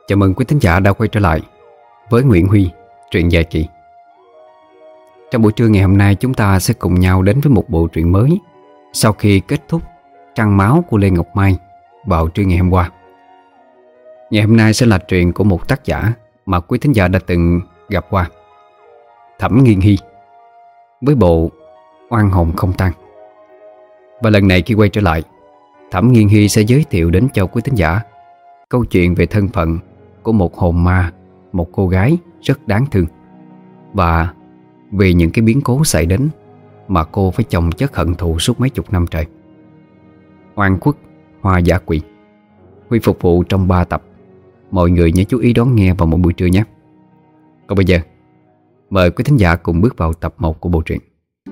Chào mừng quý thính giả đã quay trở lại với Nguyễn Huy, truyện dài kỳ. Trong buổi trưa ngày hôm nay, chúng ta sẽ cùng nhau đến với một bộ truyện mới sau khi kết thúc Trăng Máu của Lê Ngọc Mai vào trưa ngày hôm qua. Ngày hôm nay sẽ là truyện của một tác giả mà quý thính giả đã từng gặp qua, Thẩm Nghiên Hy, với bộ Oan Hồn Không Tan. Và lần này khi quay trở lại, Thẩm Nghiên Hy sẽ giới thiệu đến cho quý thính giả câu chuyện về thân phận của một hồn ma, một cô gái rất đáng thương, và vì những cái biến cố xảy đến mà cô phải chồng chất hận thù suốt mấy chục năm trời. Oan Khuất Hoa Dã Quỷ. Huy phục vụ trong 3 tập. Mọi người nhớ chú ý đón nghe vào một buổi trưa nhé. Còn bây giờ, mời quý thính giả cùng bước vào tập 1 của bộ truyện.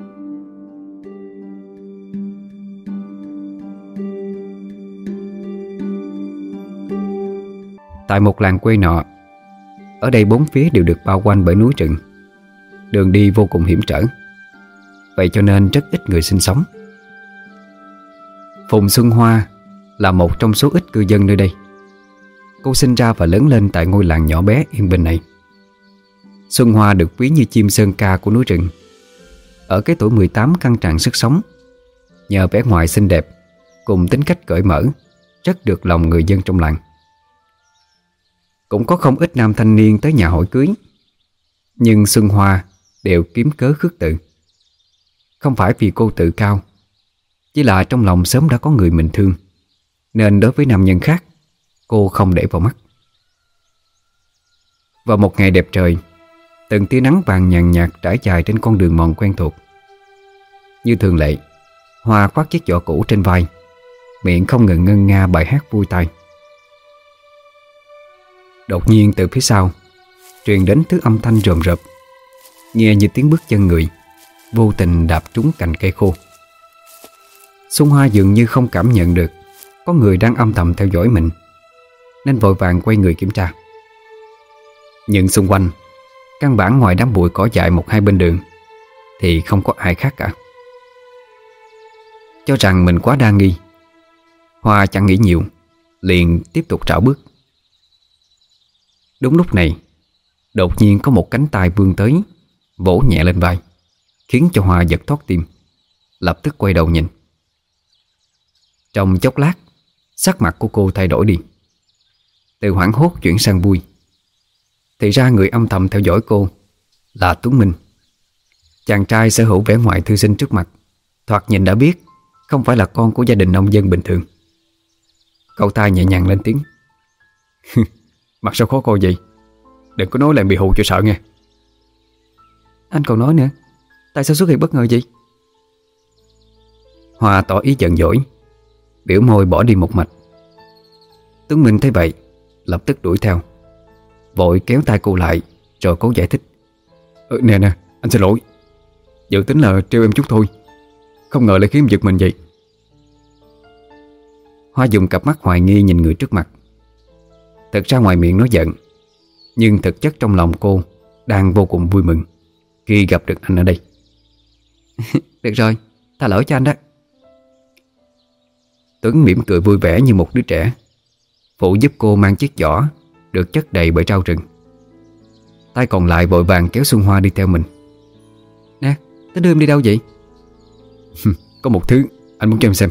Tại một làng quê nọ, ở đây 4 phía đều được bao quanh bởi núi rừng, đường đi vô cùng hiểm trở. Vậy cho nên rất ít người sinh sống. Phùng Xuân Hoa là một trong số ít cư dân nơi đây. Cô sinh ra và lớn lên tại ngôi làng nhỏ bé yên bình này. Xuân Hoa được ví như chim sơn ca của núi rừng. Ở cái tuổi 18 căng tràn sức sống, nhờ vẻ ngoài xinh đẹp cùng tính cách cởi mở, rất được lòng người dân trong làng. Cũng có không ít nam thanh niên tới nhà hỏi cưới, nhưng Xuân Hoa đều kiếm cớ khước từ. Không phải vì cô tự cao, chỉ là trong lòng sớm đã có người mình thương, nên đối với nam nhân khác, cô không để vào mắt. Vào một ngày đẹp trời, từng tia nắng vàng nhàn nhạt trải dài trên con đường mòn quen thuộc. Như thường lệ, Hoa khoác chiếc giỏ cũ trên vai, miệng không ngừng ngân nga bài hát vui tai. Đột nhiên từ phía sau truyền đến thứ âm thanh rờm rợp, nghe như tiếng bước chân người, vô tình đạp trúng cành cây khô. Xuân Hoa dường như không cảm nhận được có người đang âm thầm theo dõi mình, nên vội vàng quay người kiểm tra. Nhưng xung quanh, căn bản ngoài đám bụi cỏ dại 1-2 bên đường thì không có ai khác cả. Cho rằng mình quá đa nghi, Hoa chẳng nghĩ nhiều, liền tiếp tục rảo bước. Đúng lúc này, đột nhiên có một cánh tay vươn tới, vỗ nhẹ lên vai, khiến cho Hoa giật thót tim, lập tức quay đầu nhìn. Trong chốc lát, sắc mặt của cô thay đổi đi, từ hoảng hốt chuyển sang vui. Thì ra người âm thầm theo dõi cô là Tuấn Minh, chàng trai sở hữu vẻ ngoài thư sinh trước mặt, thoạt nhìn đã biết không phải là con của gia đình nông dân bình thường. Cậu ta nhẹ nhàng lên tiếng: "Mặt sao khó coi vậy? Đừng có nói là bị hù cho sợ nghe." "Anh còn nói nữa, tại sao xuất hiện bất ngờ vậy?" Hoa tỏ ý giận dỗi, biểu môi bỏ đi một mạch. Tuấn Minh thấy vậy, lập tức đuổi theo, vội kéo tay cô lại rồi cố giải thích: Nè, anh xin lỗi, dự tính là trêu em chút thôi, không ngờ lại khiến em giật mình vậy." Hoa dùng cặp mắt hoài nghi nhìn người trước mặt. Thật ra ngoài miệng nói giận, nhưng thực chất trong lòng cô đang vô cùng vui mừng khi gặp được anh ở đây. "Được rồi, tha lỗi cho anh đó." Tuấn mỉm cười vui vẻ như một đứa trẻ, phụ giúp cô mang chiếc giỏ được chất đầy bởi rau rừng. Tay còn lại vội vàng kéo Xuân Hoa đi theo mình. "Nè, tính đưa em đi đâu vậy?" "Có một thứ anh muốn cho em xem."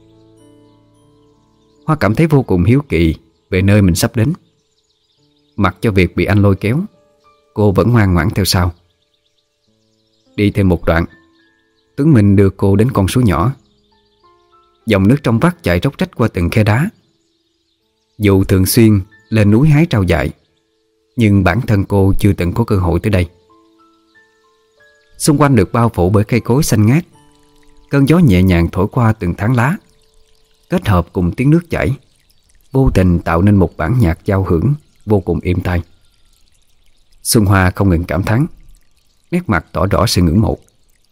Hoa cảm thấy vô cùng hiếu kỳ về nơi mình sắp đến. Mặc cho việc bị anh lôi kéo, cô vẫn ngoan ngoãn theo sau. Đi thêm một đoạn, Tuấn Minh đưa cô đến con suối nhỏ. Dòng nước trong vắt chảy róc rách qua từng khe đá. Dù thường xuyên lên núi hái rau dại, nhưng bản thân cô chưa từng có cơ hội tới đây. Xung quanh được bao phủ bởi cây cối xanh ngát. Cơn gió nhẹ nhàng thổi qua từng tán lá, kết hợp cùng tiếng nước chảy, vô tình tạo nên một bản nhạc giao hưởng vô cùng êm tai. Xuân Hoa không ngừng cảm thán, nét mặt tỏ rõ sự ngưỡng mộ.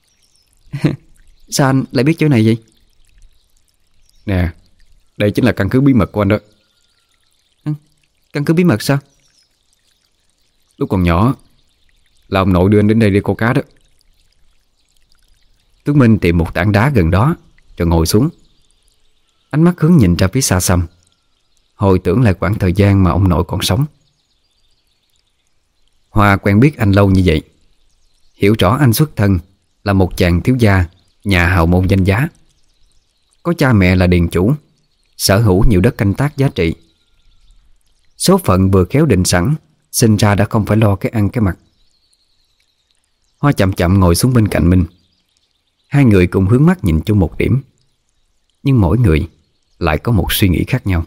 "Sao anh lại biết chỗ này vậy?" "Nè, đây chính là căn cứ bí mật của anh đó." "Căn cứ bí mật sao?" "Lúc còn nhỏ là ông nội đưa anh đến đây đi câu cá đó." Tuấn Minh tìm một tảng đá gần đó rồi ngồi xuống. Ánh mắt hướng nhìn ra phía xa xăm, hồi tưởng lại quãng thời gian mà ông nội còn sống. Hoa quen biết anh lâu như vậy, hiểu rõ anh xuất thân là một chàng thiếu gia nhà hào môn danh giá, có cha mẹ là điền chủ, sở hữu nhiều đất canh tác giá trị. Số phận vừa khéo định sẵn, sinh ra đã không phải lo cái ăn cái mặc. Hoa chậm chậm ngồi xuống bên cạnh Minh. Hai người cùng hướng mắt nhìn chung một điểm, nhưng mỗi người lại có một suy nghĩ khác nhau.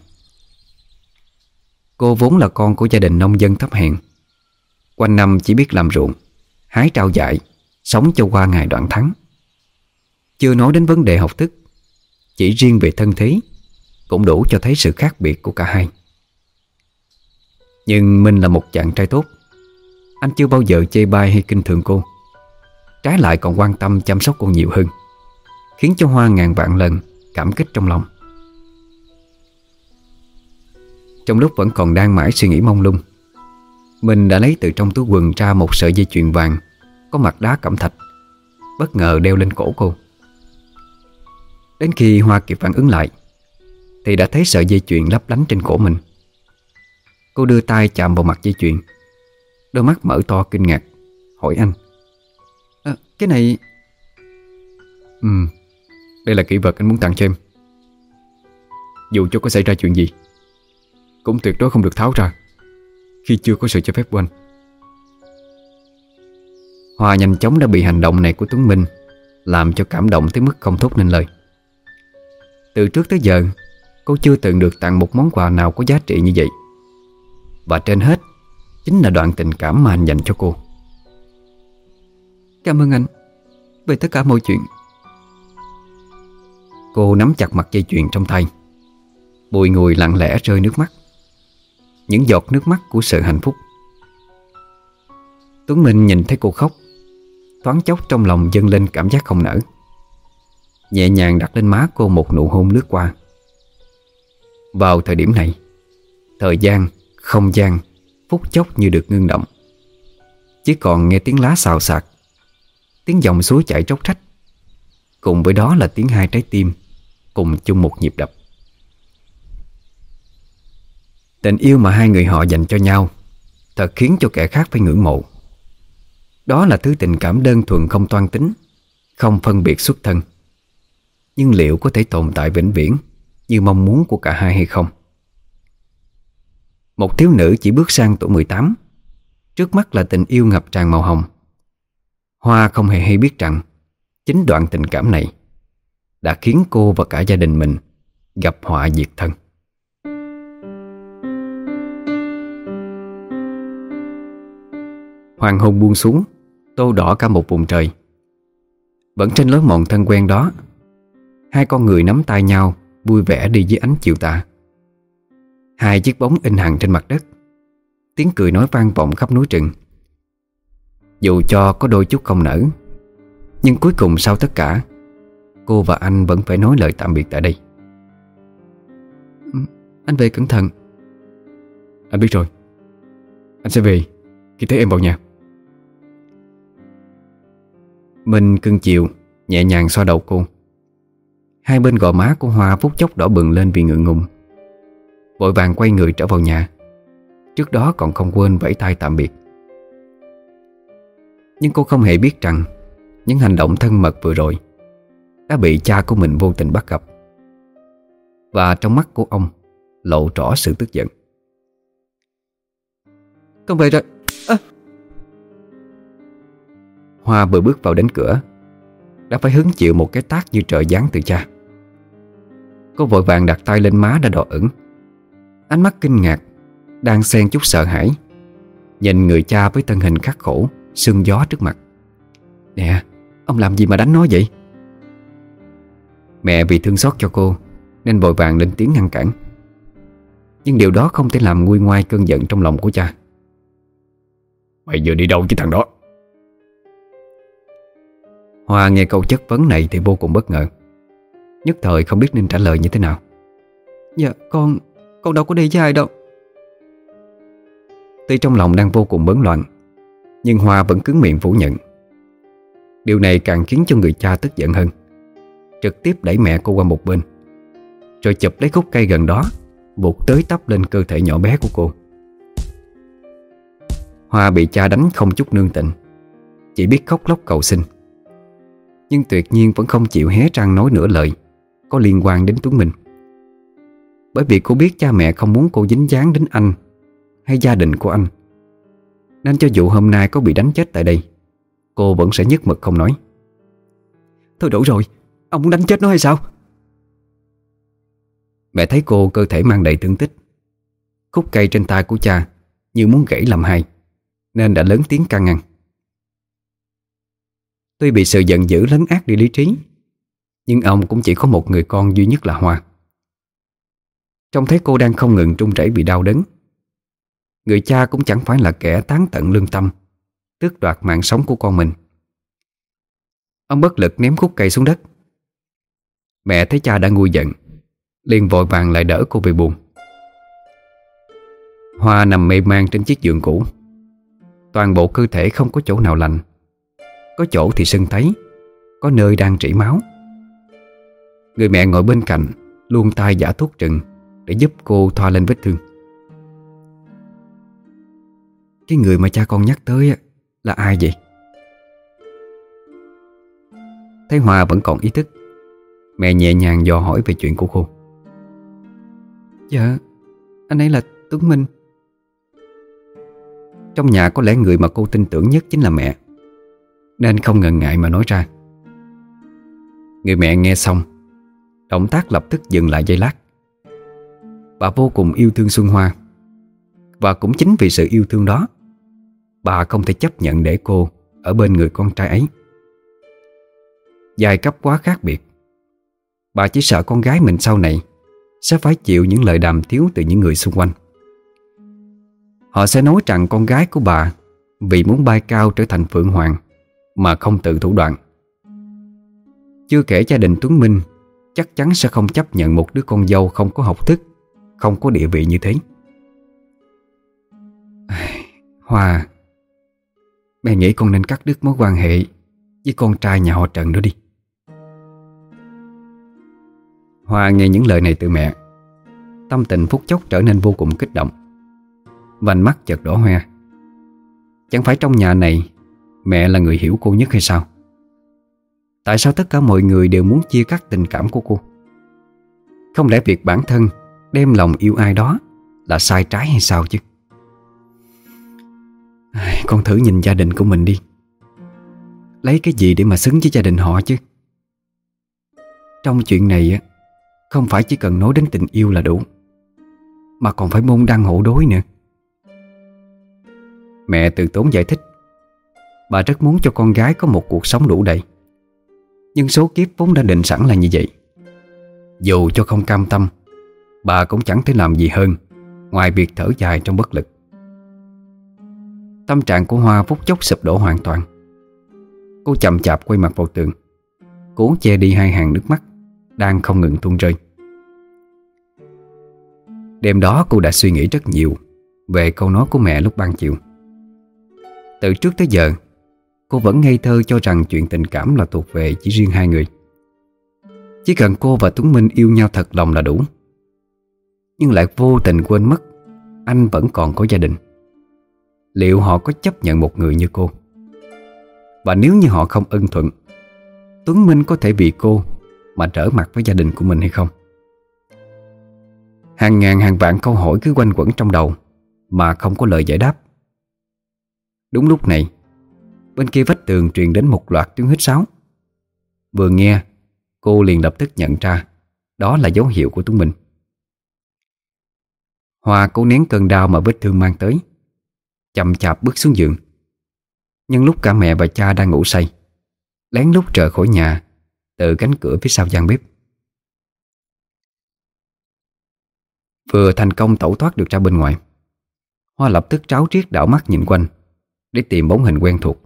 Cô vốn là con của gia đình nông dân thấp hèn, quanh năm chỉ biết làm ruộng, hái trao dại, sống cho qua ngày đoạn tháng. Chưa nói đến vấn đề học thức, chỉ riêng về thân thế cũng đủ cho thấy sự khác biệt của cả hai. Nhưng Minh là một chàng trai tốt. Anh chưa bao giờ chê bai hay khinh thường cô, trái lại còn quan tâm chăm sóc cô nhiều hơn, khiến cho Hoa ngàn vạn lần cảm kích trong lòng. Trong lúc vẫn còn đang mãi suy nghĩ mông lung, Minh đã lấy từ trong túi quần ra một sợi dây chuyền vàng có mặt đá cẩm thạch, bất ngờ đeo lên cổ cô. Đến khi Hoa kịp phản ứng lại thì đã thấy sợi dây chuyền lấp lánh trên cổ mình. Cô đưa tay chạm vào mặt dây chuyền, đôi mắt mở to kinh ngạc, hỏi anh: cái này... Đây là kỷ vật anh muốn tặng cho em. Dù cho có xảy ra chuyện gì, cũng tuyệt đối không được tháo ra khi chưa có sự cho phép của anh. Hoa nhanh chóng đã bị hành động này của Tuấn Minh làm cho cảm động tới mức không thốt nên lời. Từ trước tới giờ, cô chưa từng được tặng một món quà nào có giá trị như vậy. Và trên hết chính là đoạn tình cảm mà anh dành cho cô. Cảm ơn anh về tất cả mọi chuyện. Cô nắm chặt mặt dây chuyền trong tay, bùi ngùi lặng lẽ rơi nước mắt, những giọt nước mắt của sự hạnh phúc. Tuấn Minh nhìn thấy cô khóc, thoáng chốc trong lòng dâng lên cảm giác không nỡ, nhẹ nhàng đặt lên má cô một nụ hôn lướt qua. Vào thời điểm này, thời gian, không gian phút chốc như được ngưng động. Chỉ còn nghe tiếng lá xào xạc, tiếng dòng suối chảy róc rách, cùng với đó là tiếng hai trái tim cùng chung một nhịp đập. Tình yêu mà hai người họ dành cho nhau thật khiến cho kẻ khác phải ngưỡng mộ. Đó là thứ tình cảm đơn thuần không toan tính, không phân biệt xuất thân. Nhưng liệu có thể tồn tại vĩnh viễn như mong muốn của cả hai hay không? Một thiếu nữ chỉ bước sang tuổi 18, trước mắt là tình yêu ngập tràn màu hồng. Hoa không hề hay biết rằng chính đoạn tình cảm này đã khiến cô và cả gia đình mình gặp họa diệt thân. Hoàng hôn buông xuống, tô đỏ cả một vùng trời. Vẫn trên lối mòn thân quen đó, hai con người nắm tay nhau vui vẻ đi dưới ánh chiều tà. Hai chiếc bóng in hằn trên mặt đất, tiếng cười nói vang vọng khắp núi rừng. Dù cho có đôi chút không nỡ, nhưng cuối cùng sau tất cả, cô và anh vẫn phải nói lời tạm biệt tại đây. Anh về cẩn thận. Anh biết rồi. Anh sẽ về khi thấy em vào nhà. Minh cưng chiều nhẹ nhàng xoa đầu cô. Hai bên gò má của Hoa phút chốc đỏ bừng lên vì ngượng ngùng, vội vàng quay người trở vào nhà. Trước đó còn không quên vẫy tay tạm biệt. Nhưng cô không hề biết rằng những hành động thân mật vừa rồi đã bị cha của mình vô tình bắt gặp. Và trong mắt của ông lộ rõ sự tức giận. Con về rồi. Hoa vừa bước vào đến cửa đã phải hứng chịu một cái tát như trời giáng từ cha. Cô vội vàng đặt tay lên má đã đỏ ửng, ánh mắt kinh ngạc đang xen chút sợ hãi nhìn người cha với thân hình khắc khổ, sương gió trước mặt. Nè, ông làm gì mà đánh nó vậy? Mẹ vì thương xót cho cô nên vội vàng lên tiếng ngăn cản. Nhưng điều đó không thể làm nguôi ngoai cơn giận trong lòng của cha. Mày giờ đi đâu chứ thằng đó? Hoa nghe câu chất vấn này thì vô cùng bất ngờ, nhất thời không biết nên trả lời như thế nào. Dạ con đâu có đi với ai đâu. Tuy trong lòng đang vô cùng bấn loạn, nhưng Hoa vẫn cứng miệng phủ nhận. Điều này càng khiến cho người cha tức giận hơn, trực tiếp đẩy mẹ cô qua một bên, rồi chụp lấy khúc cây gần đó buộc tới tấp lên cơ thể nhỏ bé của cô. Hoa bị cha đánh không chút nương tình, chỉ biết khóc lóc cầu xin. Nhưng tuyệt nhiên vẫn không chịu hé răng nói nửa lời có liên quan đến Tuấn Minh. Bởi vì cô biết cha mẹ không muốn cô dính dáng đến anh hay gia đình của anh, nên cho dù hôm nay có bị đánh chết tại đây, cô vẫn sẽ nhất mực không nói. Thôi đủ rồi, ông muốn đánh chết nó hay sao? Mẹ thấy cô cơ thể mang đầy thương tích, khúc cây trên tay của cha như muốn gãy làm hai, nên đã lớn tiếng can ngăn. Tuy bị sự giận dữ lấn át đi lý trí, nhưng ông cũng chỉ có một người con duy nhất là Hoa. Trông thấy cô đang không ngừng run rẩy vì đau đớn, người cha cũng chẳng phải là kẻ tán tận lương tâm tước đoạt mạng sống của con mình. Ông bất lực ném khúc cây xuống đất. Mẹ thấy cha đã nguôi giận, liền vội vàng lại đỡ cô về buồng. Hoa nằm mê man trên chiếc giường cũ, toàn bộ cơ thể không có chỗ nào lành, có chỗ thì sưng tấy, có nơi đang rỉ máu. Người mẹ ngồi bên cạnh luôn tay giã thuốc trừng để giúp cô thoa lên vết thương. Cái người mà cha con nhắc tới là ai vậy? Thấy Hoa vẫn còn ý thức, mẹ nhẹ nhàng dò hỏi về chuyện của cô. Dạ, anh ấy là Tuấn Minh. Trong nhà có lẽ người mà cô tin tưởng nhất chính là mẹ, nên không ngần ngại mà nói ra. Người mẹ nghe xong, động tác lập tức dừng lại giây lát. Bà vô cùng yêu thương Xuân Hoa, và cũng chính vì sự yêu thương đó, bà không thể chấp nhận để cô ở bên người con trai ấy. Giai cấp quá khác biệt, bà chỉ sợ con gái mình sau này sẽ phải chịu những lời đàm tiếu từ những người xung quanh. Họ sẽ nói rằng con gái của bà vì muốn bay cao trở thành Phượng Hoàng mà không tự thủ đoạn. Chưa kể gia đình Tuấn Minh chắc chắn sẽ không chấp nhận một đứa con dâu không có học thức, không có địa vị như thế. Hoa, mẹ nghĩ con nên cắt đứt mối quan hệ với con trai nhà họ Trần đó đi. Hoa nghe những lời này từ mẹ, tâm tình phút chốc trở nên vô cùng kích động. Vành mắt chợt đỏ hoe. Chẳng phải trong nhà này mẹ là người hiểu cô nhất hay sao? Tại sao tất cả mọi người đều muốn chia cắt tình cảm của cô? Không lẽ việc bản thân đem lòng yêu ai đó là sai trái hay sao chứ? Con thử nhìn gia đình của mình đi, lấy cái gì để mà xứng với gia đình họ chứ? Trong chuyện này không phải chỉ cần nói đến tình yêu là đủ, mà còn phải môn đăng hộ đối nữa. Mẹ từ tốn giải thích. Bà rất muốn cho con gái có một cuộc sống đủ đầy, nhưng số kiếp vốn đã định sẵn là như vậy. Dù cho không cam tâm, bà cũng chẳng thể làm gì hơn ngoài việc thở dài trong bất lực. Tâm trạng của Hoa phút chốc sụp đổ hoàn toàn. Cô chậm chạp quay mặt vào tường, cố che đi hai hàng nước mắt đang không ngừng tuôn rơi. Đêm đó cô đã suy nghĩ rất nhiều về câu nói của mẹ lúc ban chiều. Từ trước tới giờ, cô vẫn ngây thơ cho rằng chuyện tình cảm là thuộc về chỉ riêng hai người. Chỉ cần cô và Tuấn Minh yêu nhau thật lòng là đủ. Nhưng lại vô tình quên mất anh vẫn còn có gia đình. Liệu họ có chấp nhận một người như cô? Và nếu như họ không ưng thuận, Tuấn Minh có thể vì cô mà trở mặt với gia đình của mình hay không? Hàng ngàn hàng vạn câu hỏi cứ quanh quẩn trong đầu mà không có lời giải đáp. Đúng lúc này, bên kia vách tường truyền đến một loạt tiếng huýt sáo. Vừa nghe, cô liền lập tức nhận ra đó là dấu hiệu của Tuấn Minh. Hoa cố nén cơn đau mà vết thương mang tới, chậm chạp bước xuống giường. Nhưng lúc cả mẹ và cha đang ngủ say, lén lút rời khỏi nhà từ cánh cửa phía sau gian bếp. Vừa thành công tẩu thoát được ra bên ngoài, Hoa lập tức tráo triết đảo mắt nhìn quanh để tìm bóng hình quen thuộc.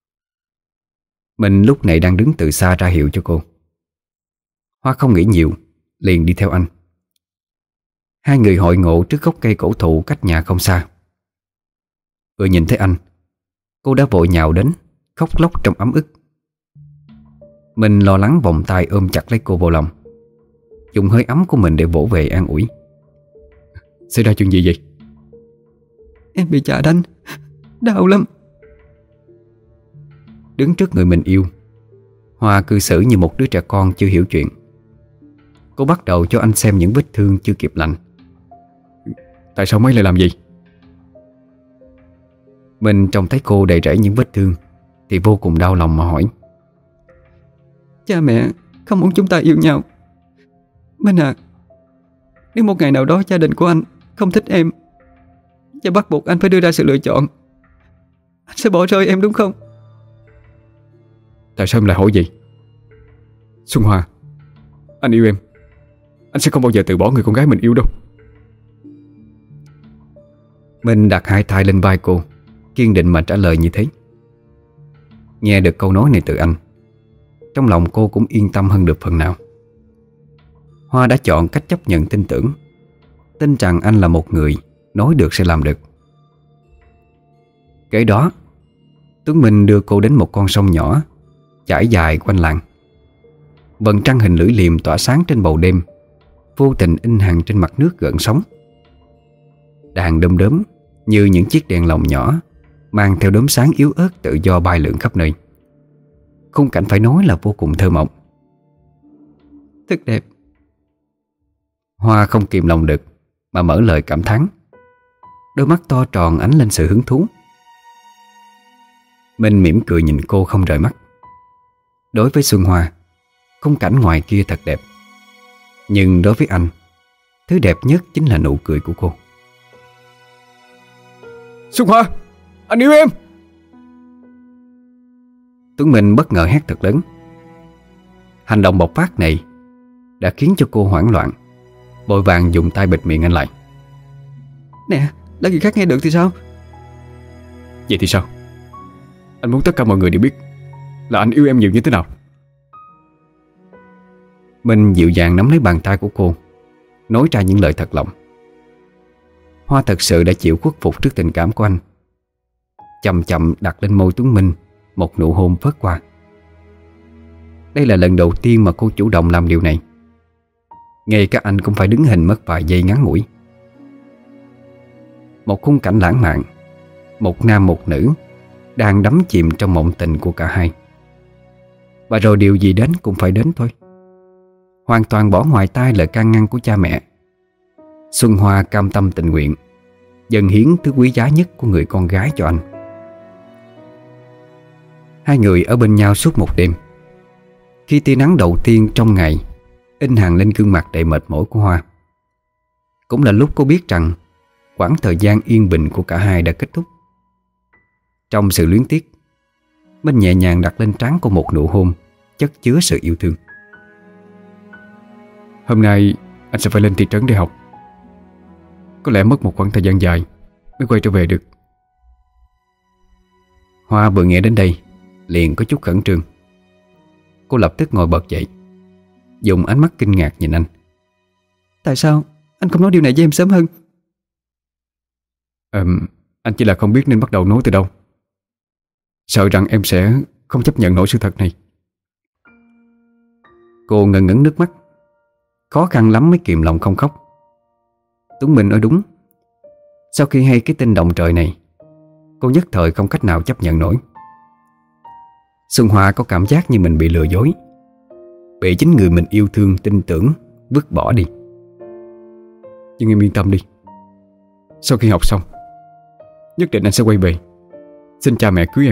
Mình lúc này đang đứng từ xa ra hiệu cho cô. Hoa không nghĩ nhiều, liền đi theo anh. Hai người hội ngộ trước gốc cây cổ thụ cách nhà không xa. Vừa nhìn thấy anh, cô đã vội nhào đến, khóc lóc trong ấm ức. Mình lo lắng vòng tay ôm chặt lấy cô vào lòng, dùng hơi ấm của mình để vỗ về an ủi. Xảy ra chuyện gì vậy? Em bị cha đánh. đau lắm. Đứng trước người mình yêu, Hoa cư xử như một đứa trẻ con chưa hiểu chuyện. Cô bắt đầu cho anh xem những vết thương chưa kịp lành. Tại sao mấy lại làm gì? Mình trông thấy cô đầy rẫy những vết thương thì vô cùng đau lòng mà hỏi. Cha mẹ không muốn chúng ta yêu nhau. Minh à, nếu một ngày nào đó gia đình của anh không thích em, cha bắt buộc anh phải đưa ra sự lựa chọn. Anh sẽ bỏ rơi em đúng không? Tại sao em lại hỏi gì? Xuân Hoa, anh yêu em. Anh sẽ không bao giờ từ bỏ người con gái mình yêu đâu. Mình đặt hai tay lên vai cô, kiên định mà trả lời như thế. Nghe được câu nói này từ anh, trong lòng cô cũng yên tâm hơn được phần nào. Hoa đã chọn cách chấp nhận tin tưởng, tin rằng anh là một người nói được sẽ làm được. Kế đó, Tuấn Minh đưa cô đến một con sông nhỏ chảy dài quanh làng. Vầng trăng hình lưỡi liềm tỏa sáng trên bầu đêm, vô tình in hằn trên mặt nước gợn sóng. Đàn đom đóm như những chiếc đèn lồng nhỏ, mang theo đốm sáng yếu ớt tự do bay lượn khắp nơi. Khung cảnh phải nói là vô cùng thơ mộng. Thật đẹp. Hoa không kìm lòng được mà mở lời cảm thán. Đôi mắt to tròn ánh lên sự hứng thú. Minh mỉm cười nhìn cô không rời mắt. Đối với Xuân Hoa, khung cảnh ngoài kia thật đẹp, nhưng đối với anh, thứ đẹp nhất chính là nụ cười của cô. Xuân Hoa, anh yêu em. Tuấn Minh bất ngờ hét thật lớn. Hành động bộc phát này đã khiến cho cô hoảng loạn, vội vàng dùng tay bịt miệng anh lại. Nè, lỡ người khác nghe được thì sao? Vậy thì sao? Anh muốn tất cả mọi người đều biết là anh yêu em nhiều như thế nào. Minh dịu dàng nắm lấy bàn tay của cô, nói ra những lời thật lòng. Hoa thật sự đã chịu khuất phục trước tình cảm của anh. Chậm chậm đặt lên môi Tuấn Minh một nụ hôn phớt qua. Đây là lần đầu tiên mà cô chủ động làm điều này. Ngay cả anh cũng phải đứng hình mất vài giây ngắn ngủi. Một khung cảnh lãng mạn, một nam một nữ đang đắm chìm trong mộng tình của cả hai. Và rồi điều gì đến cũng phải đến thôi. Hoàn toàn bỏ ngoài tai lời can ngăn của cha mẹ, Xuân Hoa cam tâm tình nguyện dâng hiến thứ quý giá nhất của người con gái cho anh. Hai người ở bên nhau suốt một đêm. Khi tia nắng đầu tiên trong ngày in hằn lên gương mặt đầy mệt mỏi của Hoa, cũng là lúc cô biết rằng quãng thời gian yên bình của cả hai đã kết thúc. Trong sự luyến tiếc, Minh nhẹ nhàng đặt lên trán cô một nụ hôn chất chứa sự yêu thương. Hôm nay anh sẽ phải lên thị trấn để học. Có lẽ mất một khoảng thời gian dài mới quay trở về được. Hoa vừa nghe đến đây liền có chút khẩn trương. Cô lập tức ngồi bật dậy, dùng ánh mắt kinh ngạc nhìn anh. Tại sao anh không nói điều này với em sớm hơn? Anh chỉ là không biết nên bắt đầu nói từ đâu. Sợ rằng em sẽ không chấp nhận nổi sự thật này. Cô ngần ngấn nước mắt, khó khăn lắm mới kìm lòng không khóc. Tuấn Minh nói đúng. Sau khi hay cái tin động trời này, cô nhất thời không cách nào chấp nhận nổi. Xuân Hoa có cảm giác như mình bị lừa dối, bị chính người mình yêu thương tin tưởng vứt bỏ đi. Nhưng em yên tâm đi. Sau khi học xong, nhất định anh sẽ quay về xin cha mẹ cưới em.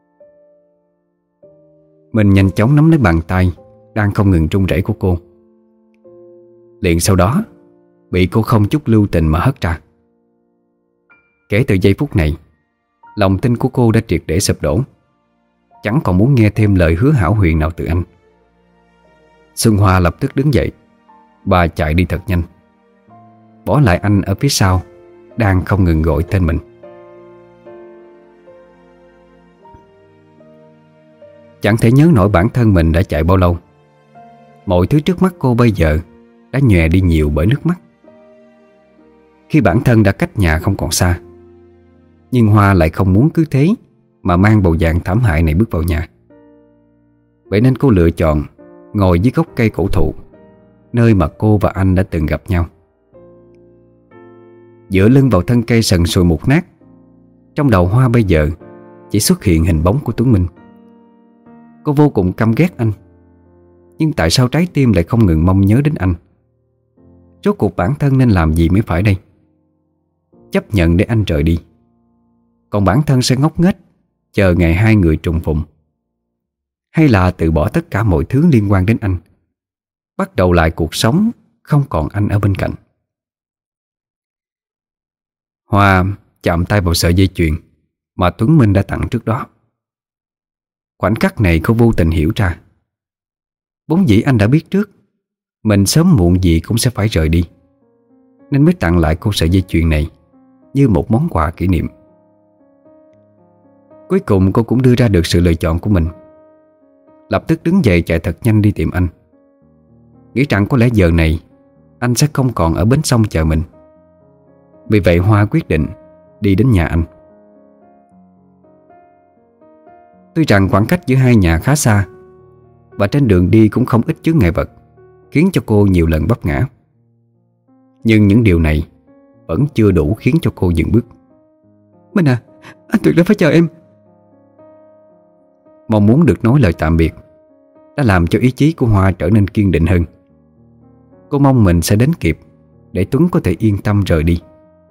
Mình nhanh chóng nắm lấy bàn tay đang không ngừng run rẩy của cô. Liền sau đó bị cô không chút lưu tình mà hất ra. Kể từ giây phút này, lòng tin của cô đã triệt để sụp đổ, chẳng còn muốn nghe thêm lời hứa hão huyền nào từ anh. Xuân Hoa lập tức đứng dậy và chạy đi thật nhanh, bỏ lại anh ở phía sau đang không ngừng gọi tên mình. Chẳng thể nhớ nổi bản thân mình đã chạy bao lâu. Mọi thứ trước mắt cô bây giờ đã nhòe đi nhiều bởi nước mắt. Khi bản thân đã cách nhà không còn xa, nhưng Hoa lại không muốn cứ thế mà mang bầu dạng thảm hại này bước vào nhà. Vậy nên cô lựa chọn ngồi dưới gốc cây cổ thụ, nơi mà cô và anh đã từng gặp nhau. Dựa lưng vào thân cây sần sùi mục nát, Trong đầu Hoa bây giờ chỉ xuất hiện hình bóng của Tuấn Minh. Cô vô cùng căm ghét anh, nhưng tại sao trái tim lại không ngừng mong nhớ đến anh? Rốt cuộc bản thân nên làm gì mới phải đây? Chấp nhận để anh rời đi, còn bản thân sẽ ngốc nghếch chờ ngày hai người trùng phùng, hay là từ bỏ tất cả mọi thứ liên quan đến anh, bắt đầu lại cuộc sống không còn anh ở bên cạnh? Hoa chạm tay vào sợi dây chuyền mà Tuấn Minh đã tặng trước đó. Khoảnh khắc này cô vô tình hiểu ra, vốn dĩ anh đã biết trước mình sớm muộn gì cũng sẽ phải rời đi, nên mới tặng lại cô sợi dây chuyền này như một món quà kỷ niệm. Cuối cùng cô cũng đưa ra được sự lựa chọn của mình, lập tức đứng dậy chạy thật nhanh đi tìm anh, nghĩ rằng có lẽ giờ này anh sẽ không còn ở bến sông chờ mình. Vì vậy Hoa quyết định đi đến nhà anh. Tuy rằng khoảng cách giữa hai nhà khá xa, và trên đường đi cũng không ít chướng ngại vật, khiến cho cô nhiều lần vấp ngã, nhưng những điều này vẫn chưa đủ khiến cho cô dừng bước. Minh à, anh tuyệt đối phải chờ em. Mong muốn được nói lời tạm biệt đã làm cho ý chí của Hoa trở nên kiên định hơn. Cô mong mình sẽ đến kịp để Tuấn có thể yên tâm rời đi.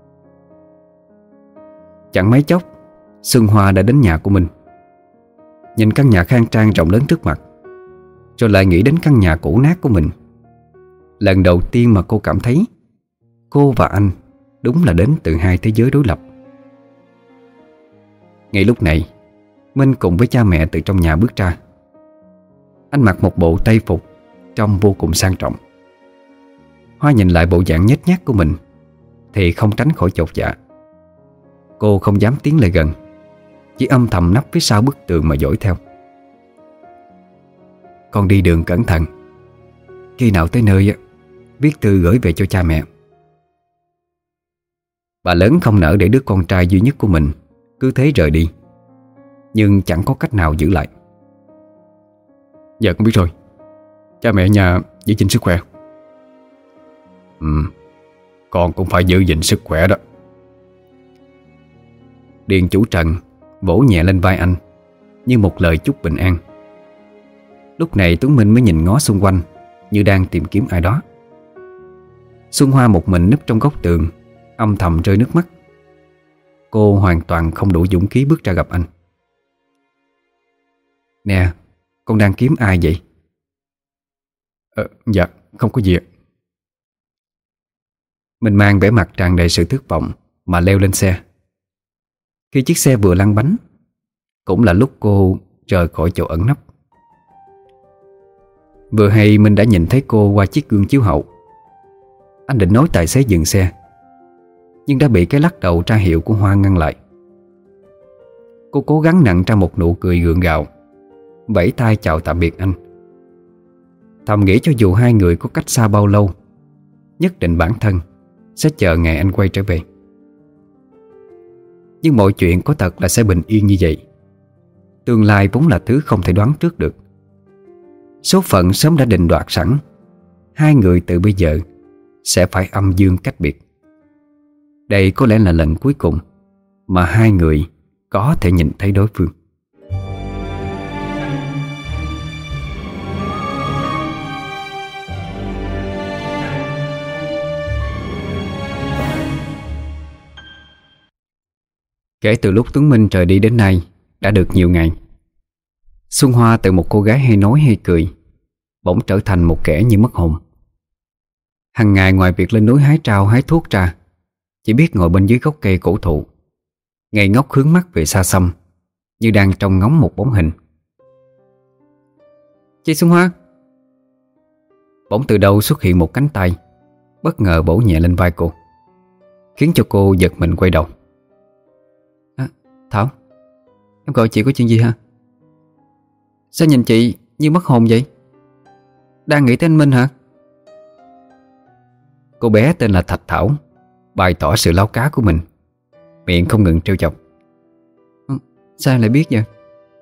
Chẳng mấy chốc, Xuân Hoa đã đến nhà của mình. Nhìn căn nhà khang trang rộng lớn trước mặt, rồi lại nghĩ đến căn nhà cũ nát của mình. Lần đầu tiên mà cô cảm thấy cô và anh đúng là đến từ hai thế giới đối lập. Ngay lúc này, Minh cùng với cha mẹ từ trong nhà bước ra. Anh mặc một bộ tây phục trông vô cùng sang trọng. Hoa nhìn lại bộ dạng nhếch nhác của mình thì không tránh khỏi chột dạ. Cô không dám tiến lại gần, chỉ âm thầm nấp phía sau bức tường mà dõi theo. Con đi đường cẩn thận, khi nào tới nơi viết thư gửi về cho cha mẹ. Bà lớn không nỡ để đứa con trai duy nhất của mình cứ thế rời đi, nhưng chẳng có cách nào giữ lại. Dạ con biết rồi. Cha mẹ nhà giữ gìn sức khỏe. Con cũng phải giữ gìn sức khỏe đó. Điền chủ Trần vỗ nhẹ lên vai anh như một lời chúc bình an. Lúc này Tuấn Minh mới nhìn ngó xung quanh như đang tìm kiếm ai đó. Xuân Hoa một mình núp trong góc tường, âm thầm rơi nước mắt. Cô hoàn toàn không đủ dũng khí bước ra gặp anh. Nè, con đang kiếm ai vậy? Dạ, không có gì ạ. Mình mang vẻ mặt tràn đầy sự thất vọng mà leo lên xe. Khi chiếc xe vừa lăn bánh, cũng là lúc cô rời khỏi chỗ ẩn nấp. Vừa hay mình đã nhìn thấy cô qua chiếc gương chiếu hậu. Anh định nói tài xế dừng xe, nhưng đã bị cái lắc đầu ra hiệu của Hoa ngăn lại. Cô cố gắng nặn ra một nụ cười gượng gạo, vẫy tay chào tạm biệt anh. Thầm nghĩ cho dù hai người có cách xa bao lâu, nhất định bản thân sẽ chờ ngày anh quay trở về. Nhưng mọi chuyện có thật là sẽ bình yên như vậy? Tương lai vốn là thứ không thể đoán trước được. Số phận sớm đã định đoạt sẵn, hai người từ bây giờ sẽ phải âm dương cách biệt. Đây có lẽ là lần cuối cùng mà hai người có thể nhìn thấy đối phương. Kể từ lúc Tuấn Minh rời đi đến nay đã được nhiều ngày. Xuân Hoa từ một cô gái hay nói hay cười bỗng trở thành một kẻ như mất hồn. Hằng ngày ngoài việc lên núi hái trao hái thuốc ra, chỉ biết ngồi bên dưới gốc cây cổ thụ, ngây ngốc hướng mắt về xa xăm, như đang trông ngóng một bóng hình. Chị Xuân Hoa! Bỗng từ đâu xuất hiện một cánh tay bất ngờ vỗ nhẹ lên vai cô, khiến cho cô giật mình quay đầu. Thảo, em gọi chị có chuyện gì hả? Sao nhìn chị như mất hồn vậy? Đang nghĩ tới anh Minh hả? Cô bé tên là Thạch Thảo bày tỏ sự láu cá của mình, miệng không ngừng trêu chọc. Sao em lại biết vậy?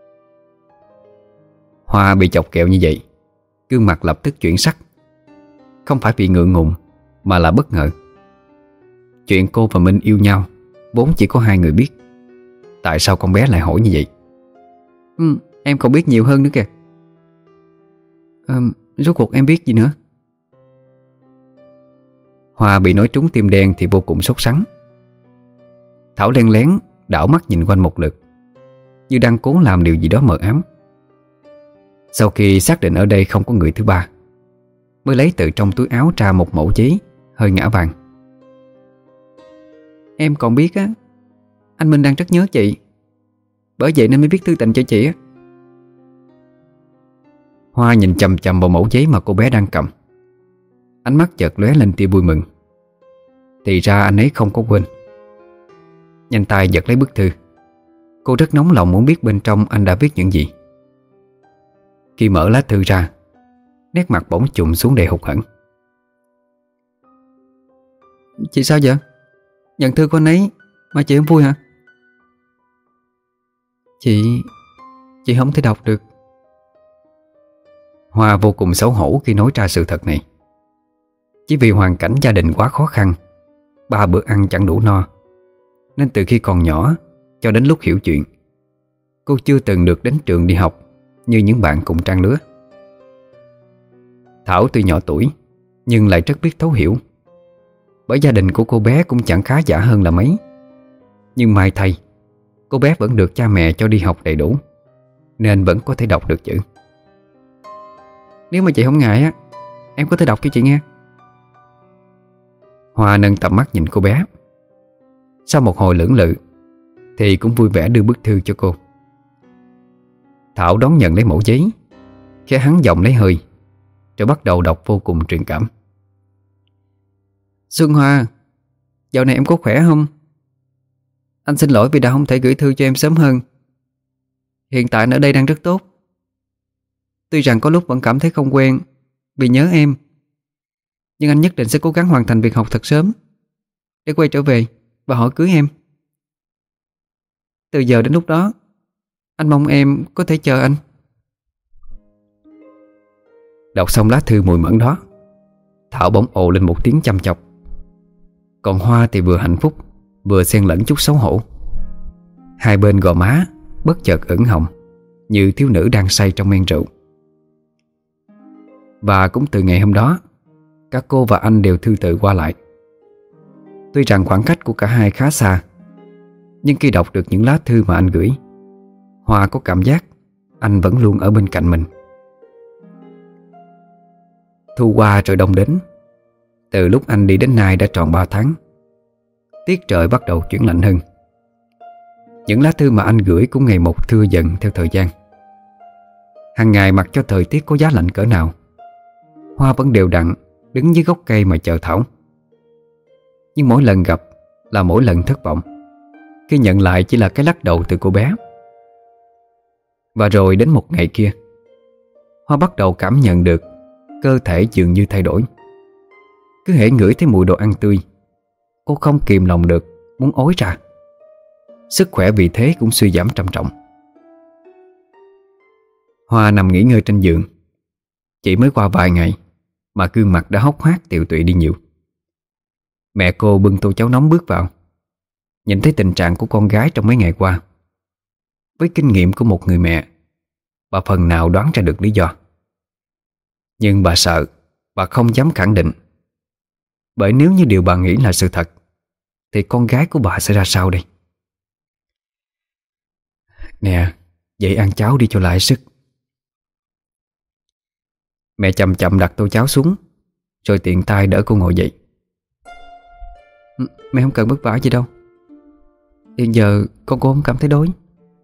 Hoa bị chọc kẹo như vậy, gương mặt lập tức chuyển sắc. Không phải vì ngượng ngùng, mà là bất ngờ. Chuyện cô và Minh yêu nhau vốn chỉ có hai người biết. tại sao con bé lại hỏi như vậy. Em còn biết nhiều hơn nữa kìa. Rốt cuộc em biết gì nữa? Hoa bị nói trúng tim đen thì vô cùng sốt sắng. Thảo len lén đảo mắt nhìn quanh một lượt, như đang cố làm điều gì đó mờ ám. Sau khi xác định ở đây không có người thứ ba, mới lấy từ trong túi áo ra một mẩu giấy hơi ngả vàng. Em còn biết á, anh Minh đang rất nhớ chị, bởi vậy nên mới viết thư tình cho chị á. Hoa nhìn chằm chằm vào mẩu giấy mà cô bé đang cầm. Ánh mắt chợt lóe lên tia vui mừng. Thì ra anh ấy không có quên. Nhanh tay giật lấy bức thư. Cô rất nóng lòng muốn biết bên trong anh đã viết những gì. Khi mở lá thư ra, nét mặt bỗng trùng xuống đầy hụt hẫng. Chị sao vậy? Nhận thư của anh ấy mà chị không vui hả? Chị không thể đọc được. Hoa vô cùng xấu hổ khi nói ra sự thật này. Chỉ vì hoàn cảnh gia đình quá khó khăn, 3 bữa ăn chẳng đủ no, nên từ khi còn nhỏ cho đến lúc hiểu chuyện, cô chưa từng được đến trường đi học như những bạn cùng trang lứa. Thảo tuy nhỏ tuổi nhưng lại rất biết thấu hiểu, bởi gia đình của cô bé cũng chẳng khá giả hơn là mấy. Nhưng may thay, cô bé vẫn được cha mẹ cho đi học đầy đủ, nên vẫn có thể đọc được chữ. Nếu mà chị không ngại á, em có thể đọc cho chị nghe. Hoa nâng tầm mắt nhìn cô bé. Sau một hồi lưỡng lự thì cũng vui vẻ đưa bức thư cho cô. Thảo đón nhận lấy mẩu giấy, khẽ hắn giọng lấy hơi, rồi bắt đầu đọc vô cùng truyền cảm. Xuân Hoa, dạo này em có khỏe không? Anh xin lỗi vì đã không thể gửi thư cho em sớm hơn. Hiện tại anh ở đây đang rất tốt. Tuy rằng có lúc vẫn cảm thấy không quen vì nhớ em, nhưng anh nhất định sẽ cố gắng hoàn thành việc học thật sớm để quay trở về và hỏi cưới em. Từ giờ đến lúc đó, anh mong em có thể chờ anh. Đọc xong lá thư mùi mẫn đó, Thảo bỗng ồ lên một tiếng chăm chọc. Còn Hoa thì vừa hạnh phúc vừa xen lẫn chút xấu hổ. Hai bên gò má bất chợt ửng hồng, như thiếu nữ đang say trong men rượu. Và cũng từ ngày hôm đó, cả cô và anh đều thư tự qua lại. Tuy rằng khoảng cách của cả hai khá xa, nhưng khi đọc được những lá thư mà anh gửi, Hoa có cảm giác anh vẫn luôn ở bên cạnh mình. Thu qua rồi đông đến. Từ lúc anh đi đến nay đã tròn 3 tháng. Tiết trời bắt đầu chuyển lạnh hơn. Những lá thư mà anh gửi cũng ngày một thưa dần theo thời gian. Hàng ngày mặc cho thời tiết có giá lạnh cỡ nào, Hoa vẫn đều đặn đứng dưới gốc cây mà chờ Thảo. Nhưng mỗi lần gặp là mỗi lần thất vọng, khi nhận lại chỉ là cái lắc đầu từ cô bé. Và rồi đến một ngày kia, Hoa bắt đầu cảm nhận được cơ thể dường như thay đổi. Cứ hễ ngửi thấy mùi đồ ăn tươi, cô không kìm lòng được muốn ói ra. Sức khỏe vì thế cũng suy giảm trầm trọng. Hoa nằm nghỉ ngơi trên giường. Chỉ mới qua vài ngày mà gương mặt đã hốc hác tiều tụy đi nhiều. Mẹ cô bưng tô cháo nóng bước vào. Nhìn thấy tình trạng của con gái trong mấy ngày qua, với kinh nghiệm của một người mẹ, bà phần nào đoán ra được lý do. Nhưng bà sợ, bà không dám khẳng định. Bởi nếu như điều bà nghĩ là sự thật, thì con gái của bà sẽ ra sao đây? Nè, dậy ăn cháo đi cho lại sức. Mẹ chậm chậm đặt tô cháo xuống, rồi tiện tay đỡ cô ngồi dậy. Mẹ không cần vất vả gì đâu. Hiện giờ con cũng không cảm thấy đói.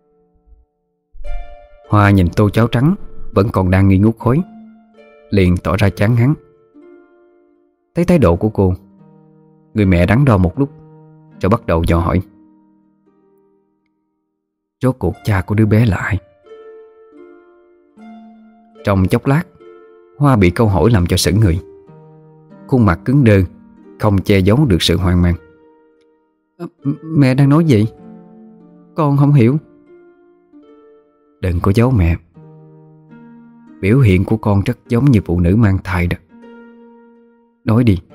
Hoa nhìn tô cháo trắng vẫn còn đang nghi ngút khói, liền tỏ ra chán ngán. Thấy thái độ của cô, người mẹ đắn đo một lúc, rồi bắt đầu dò hỏi: rốt cuộc cha của đứa bé là ai? Trong chốc lát, Hoa bị câu hỏi làm cho sững người. Khuôn mặt cứng đơ, không che giấu được sự hoang mang. Mẹ đang nói gì? Con không hiểu. Đừng có giấu mẹ. Biểu hiện của con rất giống như phụ nữ mang thai đó. Nói đi,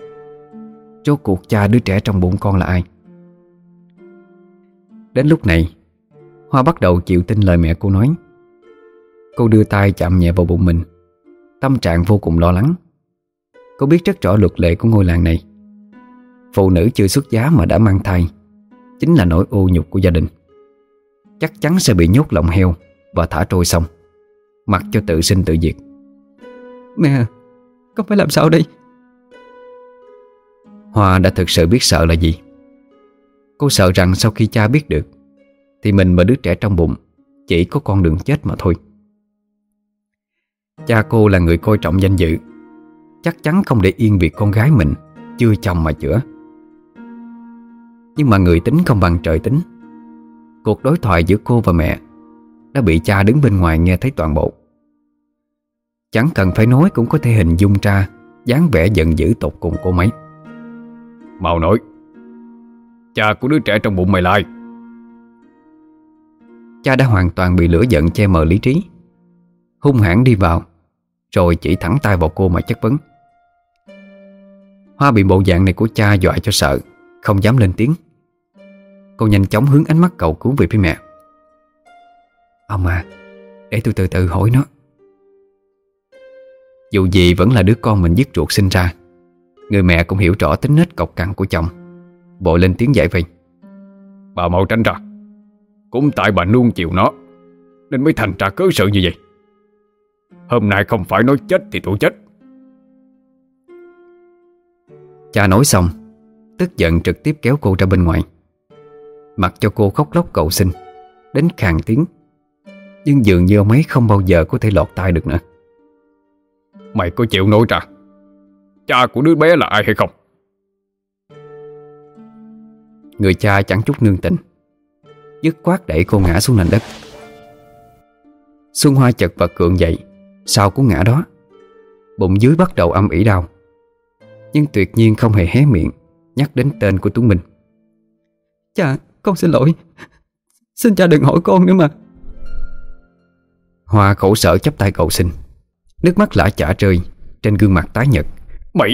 rốt cuộc cha đứa trẻ trong bụng con là ai? Đến lúc này, Hoa bắt đầu chịu tin lời mẹ cô nói. Cô đưa tay chạm nhẹ vào bụng mình, tâm trạng vô cùng lo lắng. Cô biết rất rõ luật lệ của ngôi làng này. Phụ nữ chưa xuất giá mà đã mang thai chính là nỗi ô nhục của gia đình, chắc chắn sẽ bị nhốt lọng heo và thả trôi sông, mặc cho tự sinh tự diệt. Mẹ, con phải làm sao đây? Hoa đã thực sự biết sợ là gì. Cô sợ rằng sau khi cha biết được thì mình và đứa trẻ trong bụng chỉ có con đường chết mà thôi. Cha cô là người coi trọng danh dự, chắc chắn không để yên việc con gái mình chưa chồng mà chữa. Nhưng mà người tính không bằng trời tính. Cuộc đối thoại giữa cô và mẹ đã bị cha đứng bên ngoài nghe thấy toàn bộ. Chẳng cần phải nói cũng có thể hình dung ra dáng vẻ giận dữ tột cùng cô mấy. Mau nói, cha của đứa trẻ trong bụng mày là ai? Cha đã hoàn toàn bị lửa giận che mờ lý trí, hung hãn đi vào, rồi chỉ thẳng tay vào cô mà chất vấn. Hoa bị bộ dạng này của cha dọa cho sợ, không dám lên tiếng. Cô nhanh chóng hướng ánh mắt cầu cứu về phía mẹ. Ông à, để tôi từ từ hỏi nó. Dù gì vẫn là đứa con mình dứt ruột sinh ra, người mẹ cũng hiểu rõ tính nết cọc cằn của chồng, vội lên tiếng giải vây. Bà mau tránh ra. Cũng tại bà nuông chiều nó nên mới thành ra cớ sự như vậy. Hôm nay không phải nói chết thì tôi chết. Cha nói xong, tức giận trực tiếp kéo cô ra bên ngoài, mặc cho cô khóc lóc cầu xin đến khàn tiếng. Nhưng dường như ông ấy không bao giờ có thể lọt tai được nữa. Mày có chịu nói ra cha của đứa bé là ai hay không? Người cha chẳng chút nương tình, dứt khoát đẩy cô ngã xuống nền đất. Xuân Hoa chật vật cựa dậy sau cú ngã đó. Bụng dưới bắt đầu âm ỉ đau, nhưng tuyệt nhiên không hề hé miệng nhắc đến tên của Tuấn Minh. Cha, con xin lỗi. Xin cha đừng hỏi con nữa mà. Hoa khổ sở chắp tay cầu xin, nước mắt lã chả rơi trên gương mặt tái nhợt. Mày!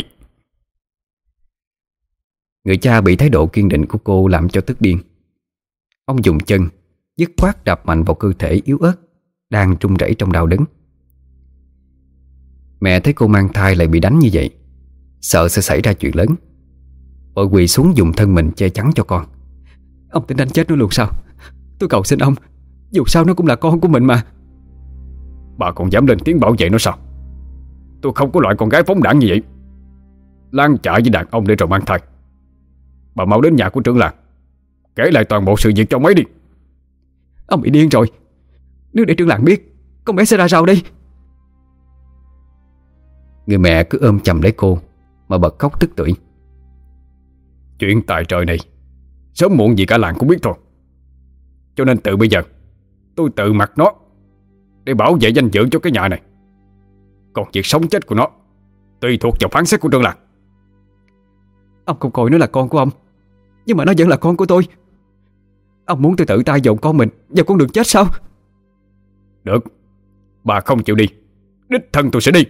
Người cha bị thái độ kiên định của cô làm cho tức điên. Ông dùng chân dứt khoát đạp mạnh vào cơ thể yếu ớt đang run rẩy trong đau đớn. Mẹ thấy cô mang thai lại bị đánh như vậy, sợ sẽ xảy ra chuyện lớn, vội quỳ xuống dùng thân mình che chắn cho con. Ông tính đánh chết nó luôn sao? Tôi cầu xin ông, dù sao nó cũng là con của mình mà. Bà còn dám lên tiếng bảo vệ nó sao? Tôi không có loại con gái phóng đãng như vậy. Lan chạy với đàn ông để rồi mang thai. Bà mau đến nhà của trưởng làng kể lại toàn bộ sự việc cho ông ấy đi. Ông bị điên rồi. Nếu để trưởng làng biết, con bé sẽ ra sao đây? Người mẹ cứ ôm chầm lấy cô mà bật khóc tức tưởi. Chuyện tài trời này sớm muộn gì cả làng cũng biết thôi. Cho nên từ bây giờ tôi tự mặc nó để bảo vệ danh dự cho cái nhà này. Còn việc sống chết của nó tùy thuộc vào phán xét của trưởng làng. Ông không coi nó là con của ông, nhưng mà nó vẫn là con của tôi. Ông muốn tôi tự tay dồn con mình vào con đường chết sao? Được, bà không chịu đi, đích thân tôi sẽ đi.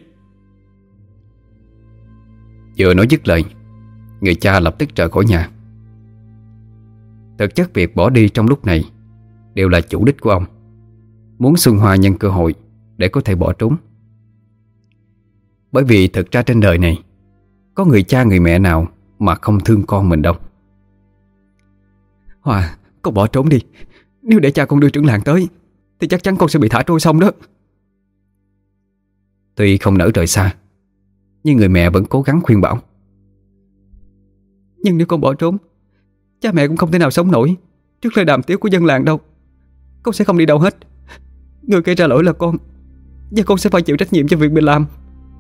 Vừa nói dứt lời, người cha lập tức rời khỏi nhà. Thực chất việc bỏ đi trong lúc này đều là chủ đích của ông, muốn Xuân Hoa nhân cơ hội để có thể bỏ trốn. Bởi vì thực ra trên đời này có người cha người mẹ nào mà không thương con mình đâu. Hoa, con bỏ trốn đi. Nếu để cha con đưa trưởng làng tới thì chắc chắn con sẽ bị thả trôi sông đó. Tuy không nỡ rời xa, nhưng người mẹ vẫn cố gắng khuyên bảo. Nhưng nếu con bỏ trốn, cha mẹ cũng không thể nào sống nổi trước lời đàm tiếu của dân làng đâu. Con sẽ không đi đâu hết. Người gây ra lỗi là con, và con sẽ phải chịu trách nhiệm cho việc mình làm.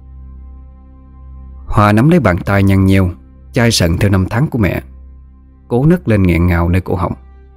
Hoa nắm lấy bàn tay nhăn nheo chai sần theo năm tháng của mẹ, cố nấc lên nghẹn ngào nơi cổ họng.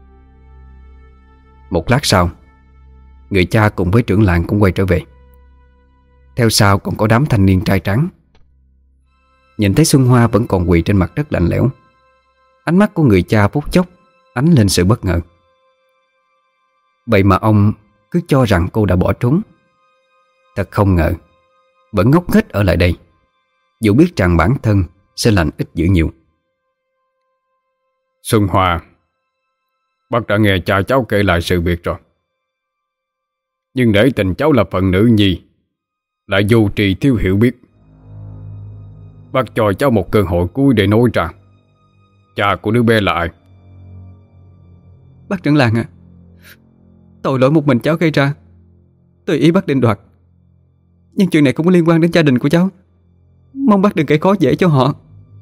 Một lát sau, người cha cùng với trưởng làng cũng quay trở về. Theo sau còn có đám thanh niên trai tráng. Nhìn thấy Xuân Hoa vẫn còn quỳ trên mặt đất lạnh lẽo, ánh mắt của người cha phút chốc ánh lên sự bất ngờ. Vậy mà ông cứ cho rằng cô đã bỏ trốn. Thật không ngờ vẫn ngốc nghếch ở lại đây, dù biết rằng bản thân sẽ lành ít dữ nhiều. Xuân Hoa, Bác đã nghe cha cháu kể lại sự việc rồi. Nhưng để tình cháu là phận nữ nhi lại vô tri thiếu hiểu biết. Bác cho cháu một cơ hội cuối để nói ra cha của đứa bé là ai. Bác trưởng làng à, tội lỗi một mình cháu gây ra, tùy ý bác định đoạt. Nhưng chuyện này cũng có liên quan đến gia đình của cháu, mong bác đừng gây khó dễ cho họ.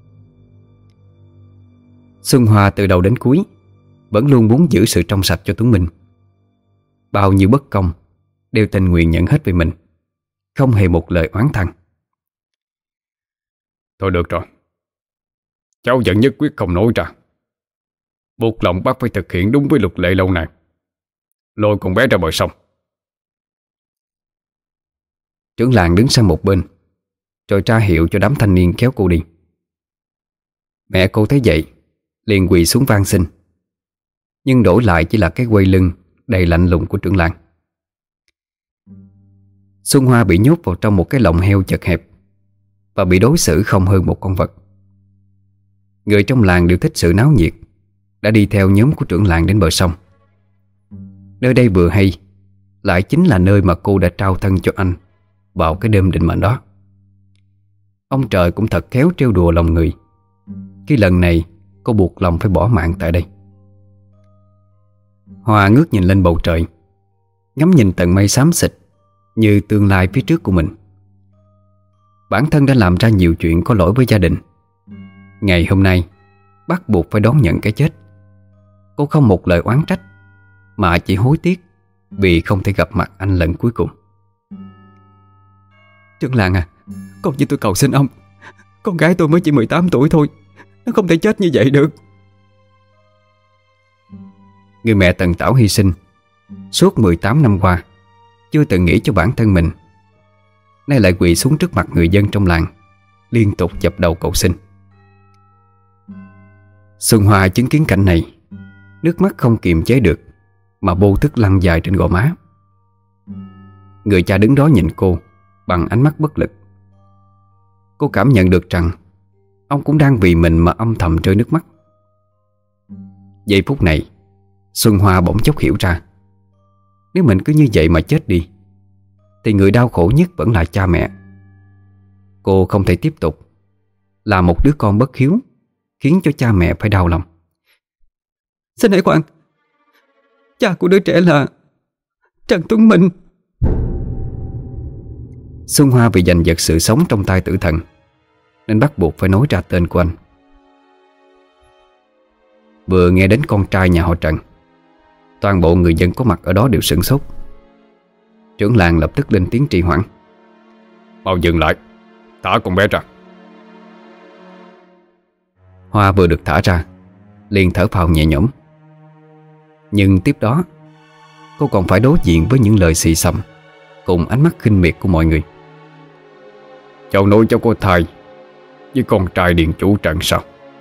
Xuân Hoa từ đầu đến cuối vẫn luôn muốn giữ sự trong sạch cho Tuấn Minh. Bao nhiêu bất công đều tình nguyện nhận hết về mình, không hề một lời oán thăng. Thôi được rồi, cháu vẫn nhất quyết không nói ra. Buộc lòng bác phải thực hiện đúng với luật lệ lâu nay, lôi con bé ra bờ sông. Trưởng làng đứng sang một bên, rồi ra hiệu cho đám thanh niên kéo cô đi. Mẹ cô thấy vậy liền quỳ xuống van xin, nhưng đổi lại chỉ là cái quay lưng đầy lạnh lùng của trưởng làng. Xuân Hoa bị nhốt vào trong một cái lồng heo chật hẹp và bị đối xử không hơn một con vật. Người trong làng đều thích sự náo nhiệt, đã đi theo nhóm của trưởng làng đến bờ sông. Nơi đây vừa hay lại chính là nơi mà cô đã trao thân cho anh vào cái đêm định mệnh đó. Ông trời cũng thật khéo trêu đùa lòng người, khi lần này cô buộc lòng phải bỏ mạng tại đây. Hoa ngước nhìn lên bầu trời, ngắm nhìn tầng mây xám xịt như tương lai phía trước của mình. Bản thân đã làm ra nhiều chuyện có lỗi với gia đình. Ngày hôm nay bắt buộc phải đón nhận cái chết. Cô không một lời oán trách, mà chỉ hối tiếc vì không thể gặp mặt anh lần cuối cùng. Trưởng làng à, con với tôi cầu xin ông, con gái tôi mới chỉ 18 tuổi thôi, nó không thể chết như vậy được. Người mẹ tần tảo hy sinh suốt 18 năm qua, chưa từng nghĩ cho bản thân mình, nay lại quỳ xuống trước mặt người dân trong làng, liên tục dập đầu cầu xin. Xuân Hoa chứng kiến cảnh này, nước mắt không kiềm chế được mà vô thức lăn dài trên gò má. Người cha đứng đó nhìn cô bằng ánh mắt bất lực. Cô cảm nhận được rằng ông cũng đang vì mình mà âm thầm rơi nước mắt. Giây phút này, Xuân Hoa bỗng chốc hiểu ra, nếu mình cứ như vậy mà chết đi thì người đau khổ nhất vẫn là cha mẹ. Cô không thể tiếp tục là một đứa con bất hiếu, khiến cho cha mẹ phải đau lòng. Xin hãy khoan, cha của đứa trẻ là Trần Tuấn Minh. Xuân Hoa vì giành giật sự sống trong tay tử thần nên bắt buộc phải nói ra tên của anh. Vừa nghe đến con trai nhà họ Trần, toàn bộ người dân có mặt ở đó đều sửng sốt. Trưởng làng lập tức lên tiếng trì hoãn. Mau dừng lại, thả con bé ra. Hoa vừa được thả ra liền thở phào nhẹ nhõm. Nhưng tiếp đó cô còn phải đối diện với những lời xì xầm cùng ánh mắt khinh miệt của mọi người. Cháu nói cháu có thai với con trai điện chủ Trần sao?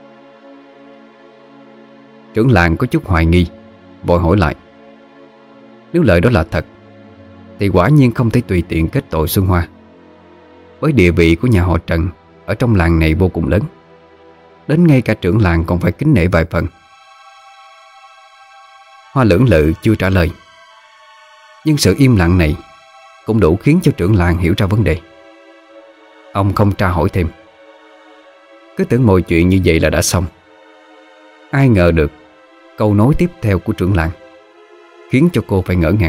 Trưởng làng có chút hoài nghi, vội hỏi lại. Nếu lời đó là thật thì quả nhiên không thể tùy tiện kết tội Xuân Hoa, bởi địa vị của nhà họ Trần ở trong làng này vô cùng lớn, đến ngay cả trưởng làng còn phải kính nể vài phần. Hoa lưỡng lự chưa trả lời, nhưng sự im lặng này cũng đủ khiến cho trưởng làng hiểu ra vấn đề. Ông không tra hỏi thêm, cứ tưởng mọi chuyện như vậy là đã xong. Ai ngờ được câu nói tiếp theo của trưởng làng khiến cho cô phải ngỡ ngàng.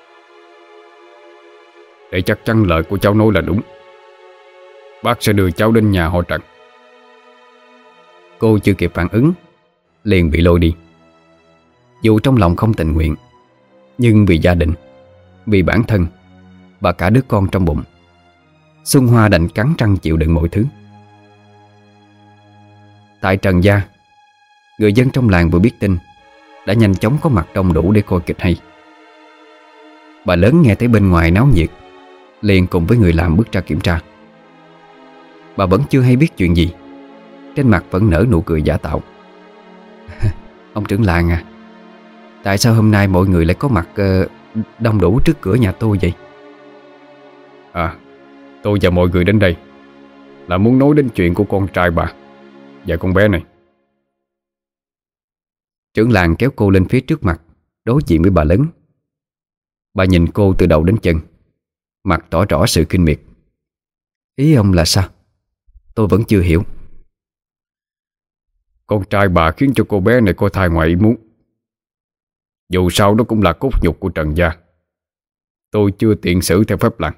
Để chắc chắn lời của cháu nói là đúng, bác sẽ đưa cháu đến nhà họ Trần. Cô chưa kịp phản ứng liền bị lôi đi. Dù trong lòng không tình nguyện, nhưng vì gia đình, vì bản thân và cả đứa con trong bụng, Xuân Hoa đành cắn răng chịu đựng mọi thứ. Tại Trần gia, người dân trong làng vừa biết tin đã nhanh chóng có mặt đông đủ để coi kịch hay. Bà lớn nghe thấy bên ngoài náo nhiệt liền cùng với người làm bước ra kiểm tra. Bà vẫn chưa hay biết chuyện gì, trên mặt vẫn nở nụ cười giả tạo. Ông trưởng làng à, tại sao hôm nay mọi người lại có mặt đông đủ trước cửa nhà tôi vậy? Tôi và mọi người đến đây là muốn nói đến chuyện của con trai bà và con bé này. Trưởng làng kéo cô lên phía trước mặt, đối diện với bà lớn. Bà nhìn cô từ đầu đến chân, mặt tỏ rõ sự kinh miệt. Ý ông là sao? Tôi vẫn chưa hiểu. Con trai bà khiến cho cô bé này có thai ngoài ý muốn. Dù sao đó cũng là cốt nhục của Trần gia. Tôi chưa tiện xử theo phép làng.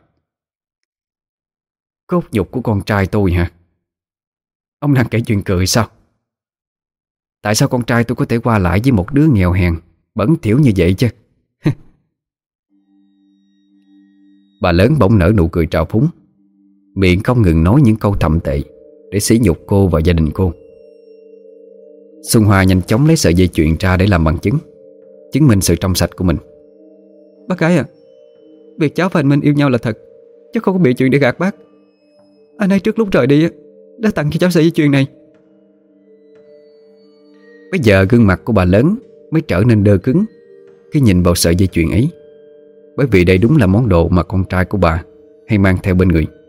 Cốt nhục của con trai tôi hả? Ông đang kể chuyện cười sao? Tại sao con trai tôi có thể qua lại với một đứa nghèo hèn, bẩn thỉu như vậy chứ? Bà lớn bỗng nở nụ cười trào phúng, miệng không ngừng nói những câu thậm tệ để sỉ nhục cô và gia đình cô. Xuân Hoa nhanh chóng lấy sợi dây chuyền ra để làm bằng chứng, chứng minh sự trong sạch của mình. Bác gái à, việc cháu và anh Minh yêu nhau là thật, chứ không có bị chuyện để gạt bác. Anh ấy trước lúc rời đi đã tặng cho cháu sợi dây chuyền này. Bây giờ gương mặt của bà lớn mới trở nên đơ cứng khi nhìn vào sợi dây chuyền ấy, bởi vì đây đúng là món đồ mà con trai của bà hay mang theo bên người.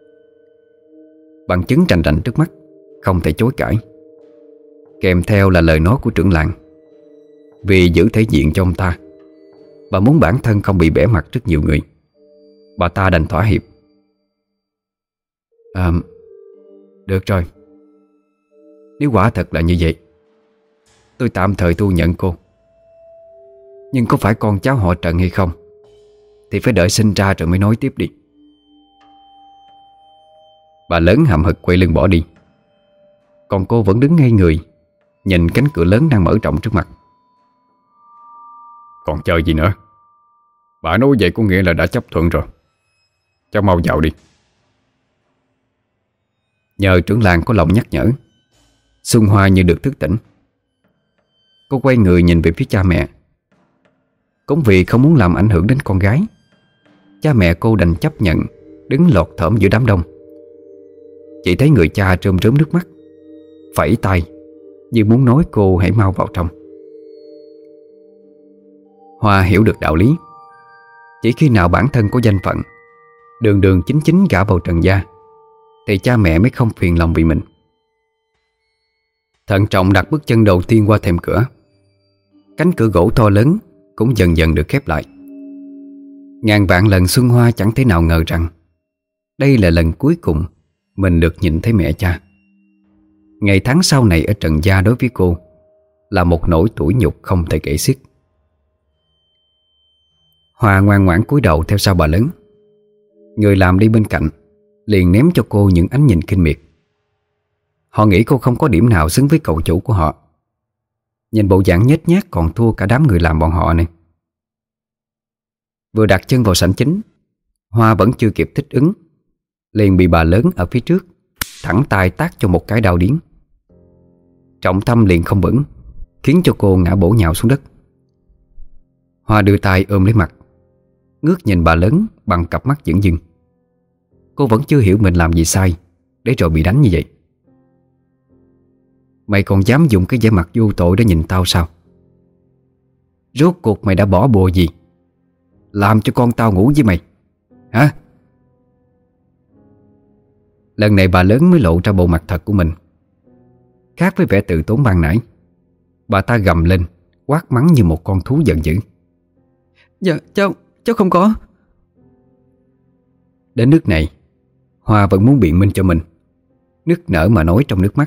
Bằng chứng rành rành trước mắt, không thể chối cãi. Kèm theo là lời nói của trưởng làng. Vì giữ thể diện cho ông ta, bà muốn bản thân không bị bẻ mặt trước nhiều người, bà ta đành thỏa hiệp. Được rồi, nếu quả thật là như vậy, tôi tạm thời thu nhận cô. Nhưng có phải con cháu họ Trần hay không thì phải đợi sinh ra rồi mới nói tiếp đi. Bà lớn hậm hực quay lưng bỏ đi. Còn cô vẫn đứng ngây người, nhìn cánh cửa lớn đang mở rộng trước mặt. Còn chờ gì nữa? Bà nói vậy có nghĩa là đã chấp thuận rồi. Cháu mau vào đi. Nhờ trưởng làng có lòng nhắc nhở, Xuân Hoa như được thức tỉnh. Cô quay người nhìn về phía cha mẹ. Cũng vì không muốn làm ảnh hưởng đến con gái, cha mẹ cô đành chấp nhận đứng lọt thởm giữa đám đông. Chỉ thấy người cha rơm rớm nước mắt, phẩy tay như muốn nói cô hãy mau vào trong. Hoa hiểu được đạo lý. Chỉ khi nào bản thân có danh phận, đường đường chính chính gả vào Trần gia, thì cha mẹ mới không phiền lòng vì mình. Thận trọng đặt bước chân đầu tiên qua thềm cửa. Cánh cửa gỗ to lớn cũng dần dần được khép lại. Ngàn vạn lần Xuân Hoa chẳng thể nào ngờ rằng đây là lần cuối cùng mình được nhìn thấy mẹ cha. Ngày tháng sau này ở Trần gia đối với cô là một nỗi tủi nhục không thể kể xiết. Hoa ngoan ngoãn cúi đầu theo sau bà lớn. Người làm đi bên cạnh liền ném cho cô những ánh nhìn kinh miệt. Họ nghĩ cô không có điểm nào xứng với cậu chủ của họ. Nhìn bộ dạng nhếch nhác còn thua cả đám người làm bọn họ này. Vừa đặt chân vào sảnh chính, Hoa vẫn chưa kịp thích ứng, liền bị bà lớn ở phía trước thẳng tay tát cho một cái đau điếng. Trọng tâm liền không vững, khiến cho cô ngã bổ nhào xuống đất. Hoa đưa tay ôm lấy mặt, ngước nhìn bà lớn bằng cặp mắt dửng dưng. Cô vẫn chưa hiểu mình làm gì sai để rồi bị đánh như vậy. Mày còn dám dùng cái vẻ mặt vô tội để nhìn tao sao? Rốt cuộc mày đã bỏ bùa gì làm cho con tao ngủ với mày, hả? Lần này bà lớn mới lộ ra bộ mặt thật của mình. Khác với vẻ tự tốn ban nãy, bà ta gầm lên, quát mắng như một con thú giận dữ. Dạ cháu không có. Đến nước này, Hoa vẫn muốn biện minh cho mình, nức nở mà nói trong nước mắt.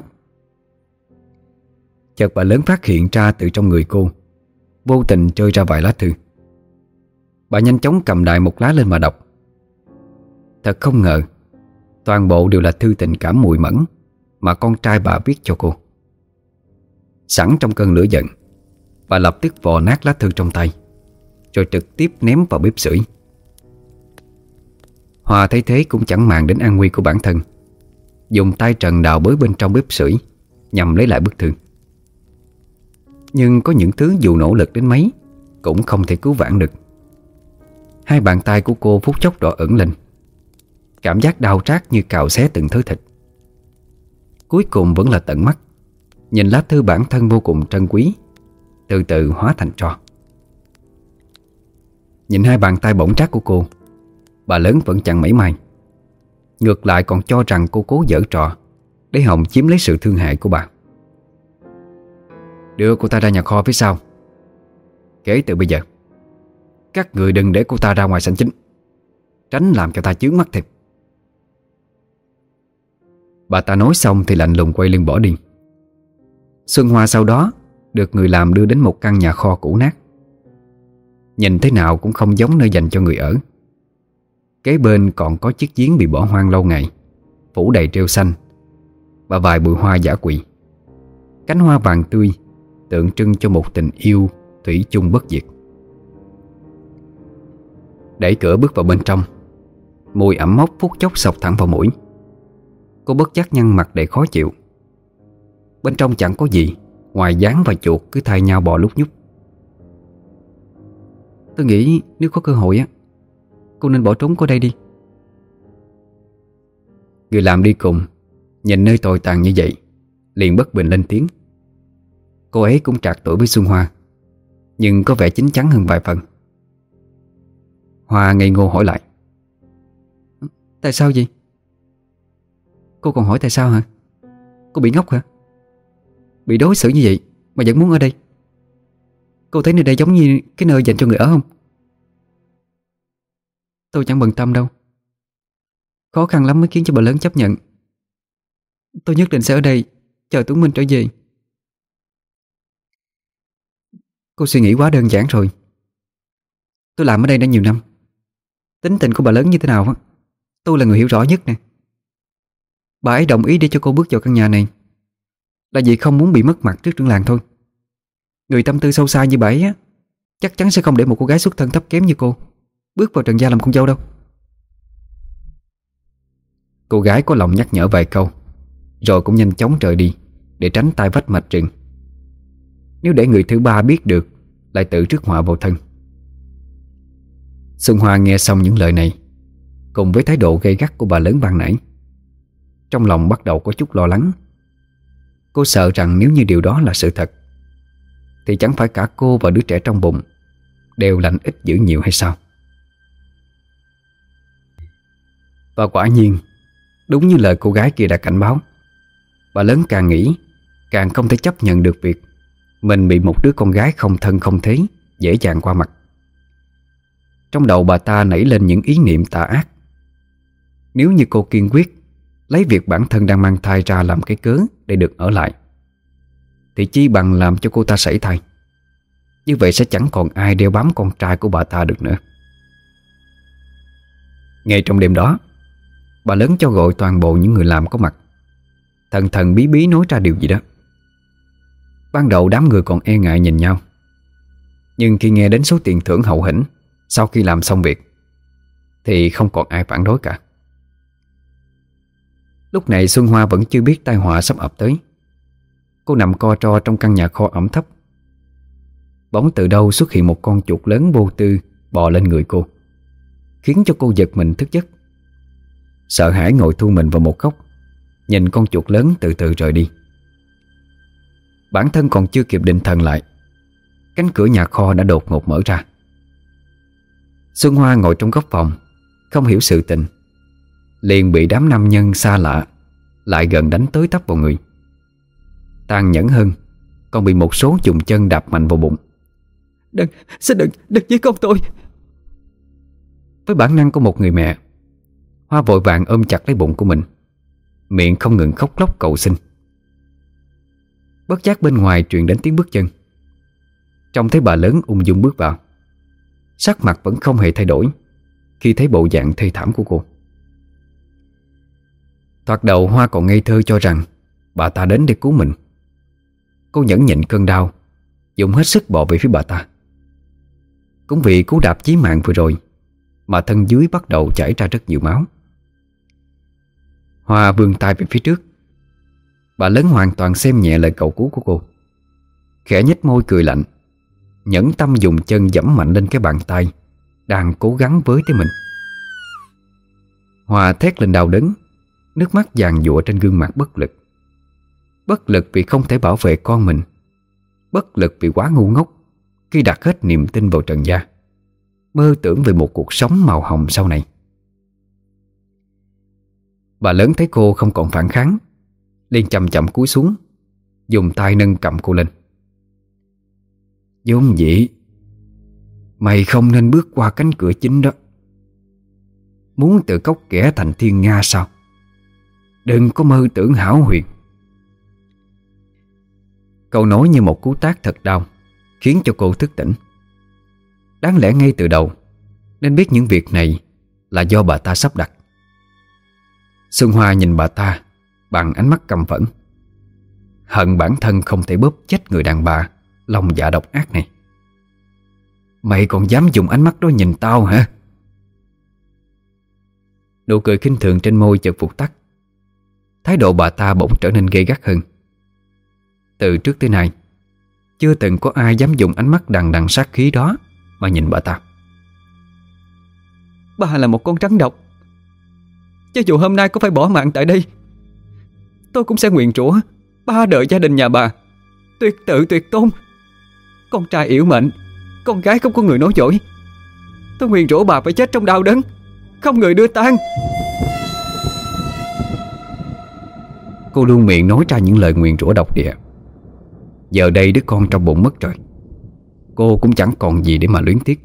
Chợt bà lớn phát hiện ra từ trong người cô vô tình rơi ra vài lá thư. Bà nhanh chóng cầm đại một lá lên mà đọc. Thật không ngờ, toàn bộ đều là thư tình cảm mùi mẫn mà con trai bà viết cho cô. Sẵn trong cơn lửa giận, bà lập tức vò nát lá thư trong tay, rồi trực tiếp ném vào bếp sưởi. Hoa thấy thế cũng chẳng màng đến an nguy của bản thân, dùng tay trần đào bới bên trong bếp sưởi nhằm lấy lại bức thư. Nhưng có những thứ dù nỗ lực đến mấy cũng không thể cứu vãn được. Hai bàn tay của cô phút chốc đỏ ửng lên, cảm giác đau rát như cào xé từng thớ thịt. Cuối cùng vẫn là tận mắt nhìn lá thư bản thân vô cùng trân quý từ từ hóa thành tro. Nhìn hai bàn tay bỏng rát của cô, bà lớn vẫn chẳng mảy may, ngược lại còn cho rằng cô cố giở trò để hòng chiếm lấy sự thương hại của bà. đưa cô ta ra nhà kho phía sau. Kể từ bây giờ, các người đừng để cô ta ra ngoài sảnh chính, tránh làm cho ta chướng mắt thêm. Bà ta nói xong thì lạnh lùng quay lưng bỏ đi. Xuân Hoa sau đó được người làm đưa đến một căn nhà kho cũ nát. Nhìn thế nào cũng không giống nơi dành cho người ở. Kế bên còn có chiếc giếng bị bỏ hoang lâu ngày, phủ đầy rêu xanh và vài bụi hoa dã quỵ. Cánh hoa vàng tươi tượng trưng cho một tình yêu thủy chung bất diệt. Đẩy cửa bước vào bên trong, mùi ẩm mốc phút chốc xộc thẳng vào mũi. Cô bất giác nhăn mặt đầy khó chịu. Bên trong chẳng có gì ngoài gián và chuột cứ thay nhau bò lúc nhúc. Tôi nghĩ nếu có cơ hội á, cô nên bỏ trốn khỏi đây đi. Người làm đi cùng nhìn nơi tồi tàn như vậy, liền bất bình lên tiếng. Cô ấy cũng trạc tuổi với Xuân Hoa, nhưng có vẻ chín chắn hơn vài phần. Hoa ngây ngô hỏi lại: Tại sao vậy? Cô còn hỏi tại sao hả? Cô bị ngốc hả? Bị đối xử như vậy mà vẫn muốn ở đây? Cô thấy nơi đây giống như cái nơi dành cho người ở không? Tôi chẳng bận tâm đâu. Khó khăn lắm mới khiến cho bà lớn chấp nhận. Tôi nhất định sẽ ở đây chờ Tuấn Minh trở về. Cô suy nghĩ quá đơn giản rồi. Tôi làm ở đây đã nhiều năm. Tính tình của bà lớn như thế nào á, tôi là người hiểu rõ nhất nè. Bà ấy đồng ý để cho cô bước vào căn nhà này là vì không muốn bị mất mặt trước trưởng làng thôi. Người tâm tư sâu xa như bà ấy á, chắc chắn sẽ không để một cô gái xuất thân thấp kém như cô bước vào Trần gia làm con dâu đâu. Cô gái có lòng nhắc nhở vài câu, rồi cũng nhanh chóng rời đi để tránh tai vách mạch rừng. Nếu để người thứ ba biết được, lại tự rước họa vào thân. Xuân Hoa nghe xong những lời này, cùng với thái độ gay gắt của bà lớn ban nãy, trong lòng bắt đầu có chút lo lắng. Cô sợ rằng nếu như điều đó là sự thật, thì chẳng phải cả cô và đứa trẻ trong bụng đều lành ít dữ nhiều hay sao? Và quả nhiên, đúng như lời cô gái kia đã cảnh báo, bà lớn càng nghĩ càng không thể chấp nhận được việc mình bị một đứa con gái không thân không thế dễ dàng qua mặt. Trong đầu bà ta nảy lên những ý niệm tà ác. Nếu như cô kiên quyết lấy việc bản thân đang mang thai ra làm cái cớ để được ở lại, thì chi bằng làm cho cô ta sảy thai. Như vậy sẽ chẳng còn ai đeo bám con trai của bà ta được nữa. Ngay trong đêm đó, bà lớn cho gọi toàn bộ những người làm có mặt, thần thần bí bí nói ra điều gì đó. Ban đầu đám người còn e ngại nhìn nhau, nhưng khi nghe đến số tiền thưởng hậu hĩnh sau khi làm xong việc, thì không còn ai phản đối cả. Lúc này Xuân Hoa vẫn chưa biết tai họa sắp ập tới. Cô nằm co ro trong căn nhà kho ẩm thấp. Bỗng từ đâu xuất hiện một con chuột lớn vô tư bò lên người cô, khiến cho cô giật mình thức giấc. Sợ hãi ngồi thu mình vào một góc, nhìn con chuột lớn từ từ rời đi. Bản thân còn chưa kịp định thần lại, cánh cửa nhà kho đã đột ngột mở ra. Xuân Hoa ngồi trong góc phòng, không hiểu sự tình, liền bị đám nam nhân xa lạ lại gần đánh tới tấp vào người. Tàn nhẫn hơn, còn bị một số dùng chân đạp mạnh vào bụng. Xin đừng giết con tôi. Với bản năng của một người mẹ, Hoa vội vàng ôm chặt lấy bụng của mình, miệng không ngừng khóc lóc cầu xin. Bất giác bên ngoài truyền đến tiếng bước chân. Trông thấy bà lớn ung dung bước vào, sắc mặt vẫn không hề thay đổi khi thấy bộ dạng thê thảm của cô. Thoạt đầu Hoa còn ngây thơ cho rằng bà ta đến để cứu mình. Cô nhẫn nhịn cơn đau, dùng hết sức bò về phía bà ta. Cũng vì cú đạp chí mạng vừa rồi mà thân dưới bắt đầu chảy ra rất nhiều máu. Hoa vươn tay về phía trước. Bà lớn hoàn toàn xem nhẹ lời cầu cứu của cô, khẽ nhếch môi cười lạnh, nhẫn tâm dùng chân giẫm mạnh lên cái bàn tay đang cố gắng với tới mình. Hoa thét lên đau đớn, nước mắt giàn giụa trên gương mặt bất lực. Bất lực vì không thể bảo vệ con mình, bất lực vì quá ngu ngốc khi đặt hết niềm tin vào Trần gia, mơ tưởng về một cuộc sống màu hồng sau này. Bà lớn thấy cô không còn phản kháng, liền chậm chậm cúi xuống, dùng tay nâng cầm cô lên, vốn dĩ mày không nên bước qua cánh cửa chính đó. Muốn từ cốc kẻ thành thiên nga sao? Đừng có mơ tưởng hão huyền. Câu nói như một cú tát thật đau, khiến cho cô thức tỉnh. Đáng lẽ ngay từ đầu nên biết những việc này là do bà ta sắp đặt. Xuân Hoa nhìn bà ta bằng ánh mắt căm phẫn, hận bản thân không thể bóp chết người đàn bà lòng dạ độc ác này. Mày còn dám dùng ánh mắt đó nhìn tao hả? Nụ cười khinh thường trên môi chợt vụt tắt. Thái độ bà ta bỗng trở nên gay gắt hơn. Từ trước tới nay chưa từng có ai dám dùng ánh mắt đằng đằng sát khí đó mà nhìn bà ta. Bà là một con rắn độc. Cho dù hôm nay có phải bỏ mạng tại đây, tôi cũng sẽ nguyện rủa ba đời gia đình nhà bà tuyệt tự tuyệt tôn. Con trai yểu mệnh, con gái không có người nói dối. Tôi nguyện rủa bà phải chết trong đau đớn, không người đưa tang. Cô luôn miệng nói ra những lời nguyền rủa độc địa. Giờ đây đứa con trong bụng mất rồi, cô cũng chẳng còn gì để mà luyến tiếc.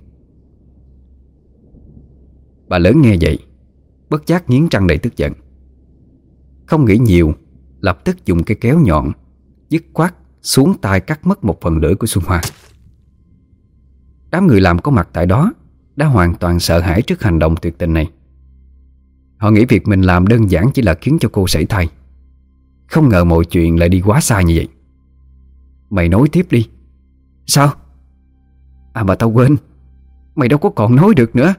Bà lớn nghe vậy bất giác nghiến răng đầy tức giận. Không nghĩ nhiều, lập tức dùng cây kéo nhọn dứt khoát xuống tay cắt mất một phần lưỡi của Xuân Hoa. Đám người làm có mặt tại đó đã hoàn toàn sợ hãi trước hành động tuyệt tình này. Họ nghĩ việc mình làm đơn giản chỉ là khiến cho cô sảy thai, không ngờ mọi chuyện lại đi quá xa như vậy. Mày nói tiếp đi. Sao? À mà tao quên, mày đâu có còn nói được nữa.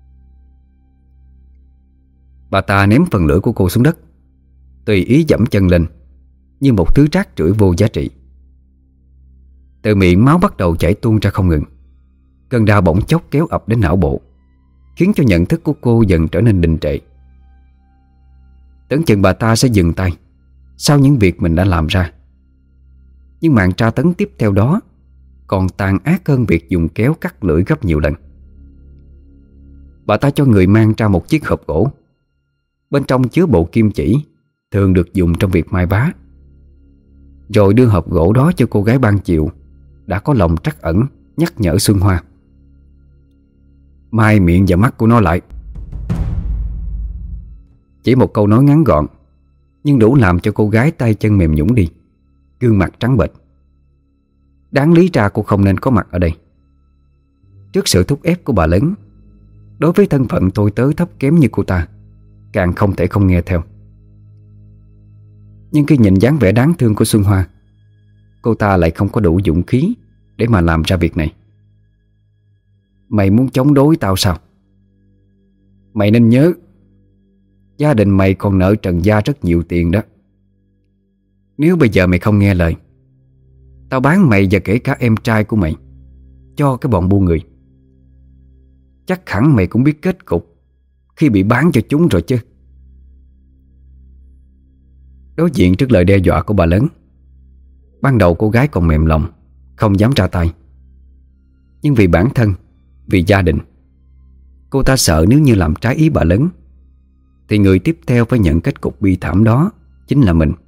Bà ta ném phần lưỡi của cô xuống đất, tùy ý dẫm chân lên như một thứ rác rưởi vô giá trị. Từ miệng máu bắt đầu chảy tuôn ra không ngừng. Cơn đau bỗng chốc kéo ập đến não bộ, khiến cho nhận thức của cô dần trở nên đình trệ. Tưởng chừng bà ta sẽ dừng tay sau những việc mình đã làm ra. Nhưng màn tra tấn tiếp theo đó còn tàn ác hơn việc dùng kéo cắt lưỡi gấp nhiều lần. Bà ta cho người mang ra một chiếc hộp gỗ, bên trong chứa bộ kim chỉ thường được dùng trong việc mai vá, rồi đưa hộp gỗ đó cho cô gái ban chiều đã có lòng trắc ẩn nhắc nhở Xuân Hoa: mai miệng và mắt của nó lại. Chỉ một câu nói ngắn gọn, nhưng đủ làm cho cô gái tay chân mềm nhũn đi, gương mặt trắng bệch. Đáng lý ra cô không nên có mặt ở đây. Trước sự thúc ép của bà lớn, đối với thân phận tôi tớ thấp kém như cô ta, càng không thể không nghe theo. Nhưng khi nhìn dáng vẻ đáng thương của Xuân Hoa, cô ta lại không có đủ dũng khí để mà làm ra việc này. Mày muốn chống đối tao sao? Mày nên nhớ, gia đình mày còn nợ Trần gia rất nhiều tiền đó. Nếu bây giờ mày không nghe lời, tao bán mày và kể cả em trai của mày cho cái bọn buôn người. Chắc hẳn mày cũng biết kết cục khi bị bán cho chúng rồi chứ. Đối diện trước lời đe dọa của bà lớn, ban đầu cô gái còn mềm lòng, không dám ra tay. Nhưng vì bản thân, vì gia đình, cô ta sợ nếu như làm trái ý bà lớn thì người tiếp theo phải nhận kết cục bi thảm đó chính là mình.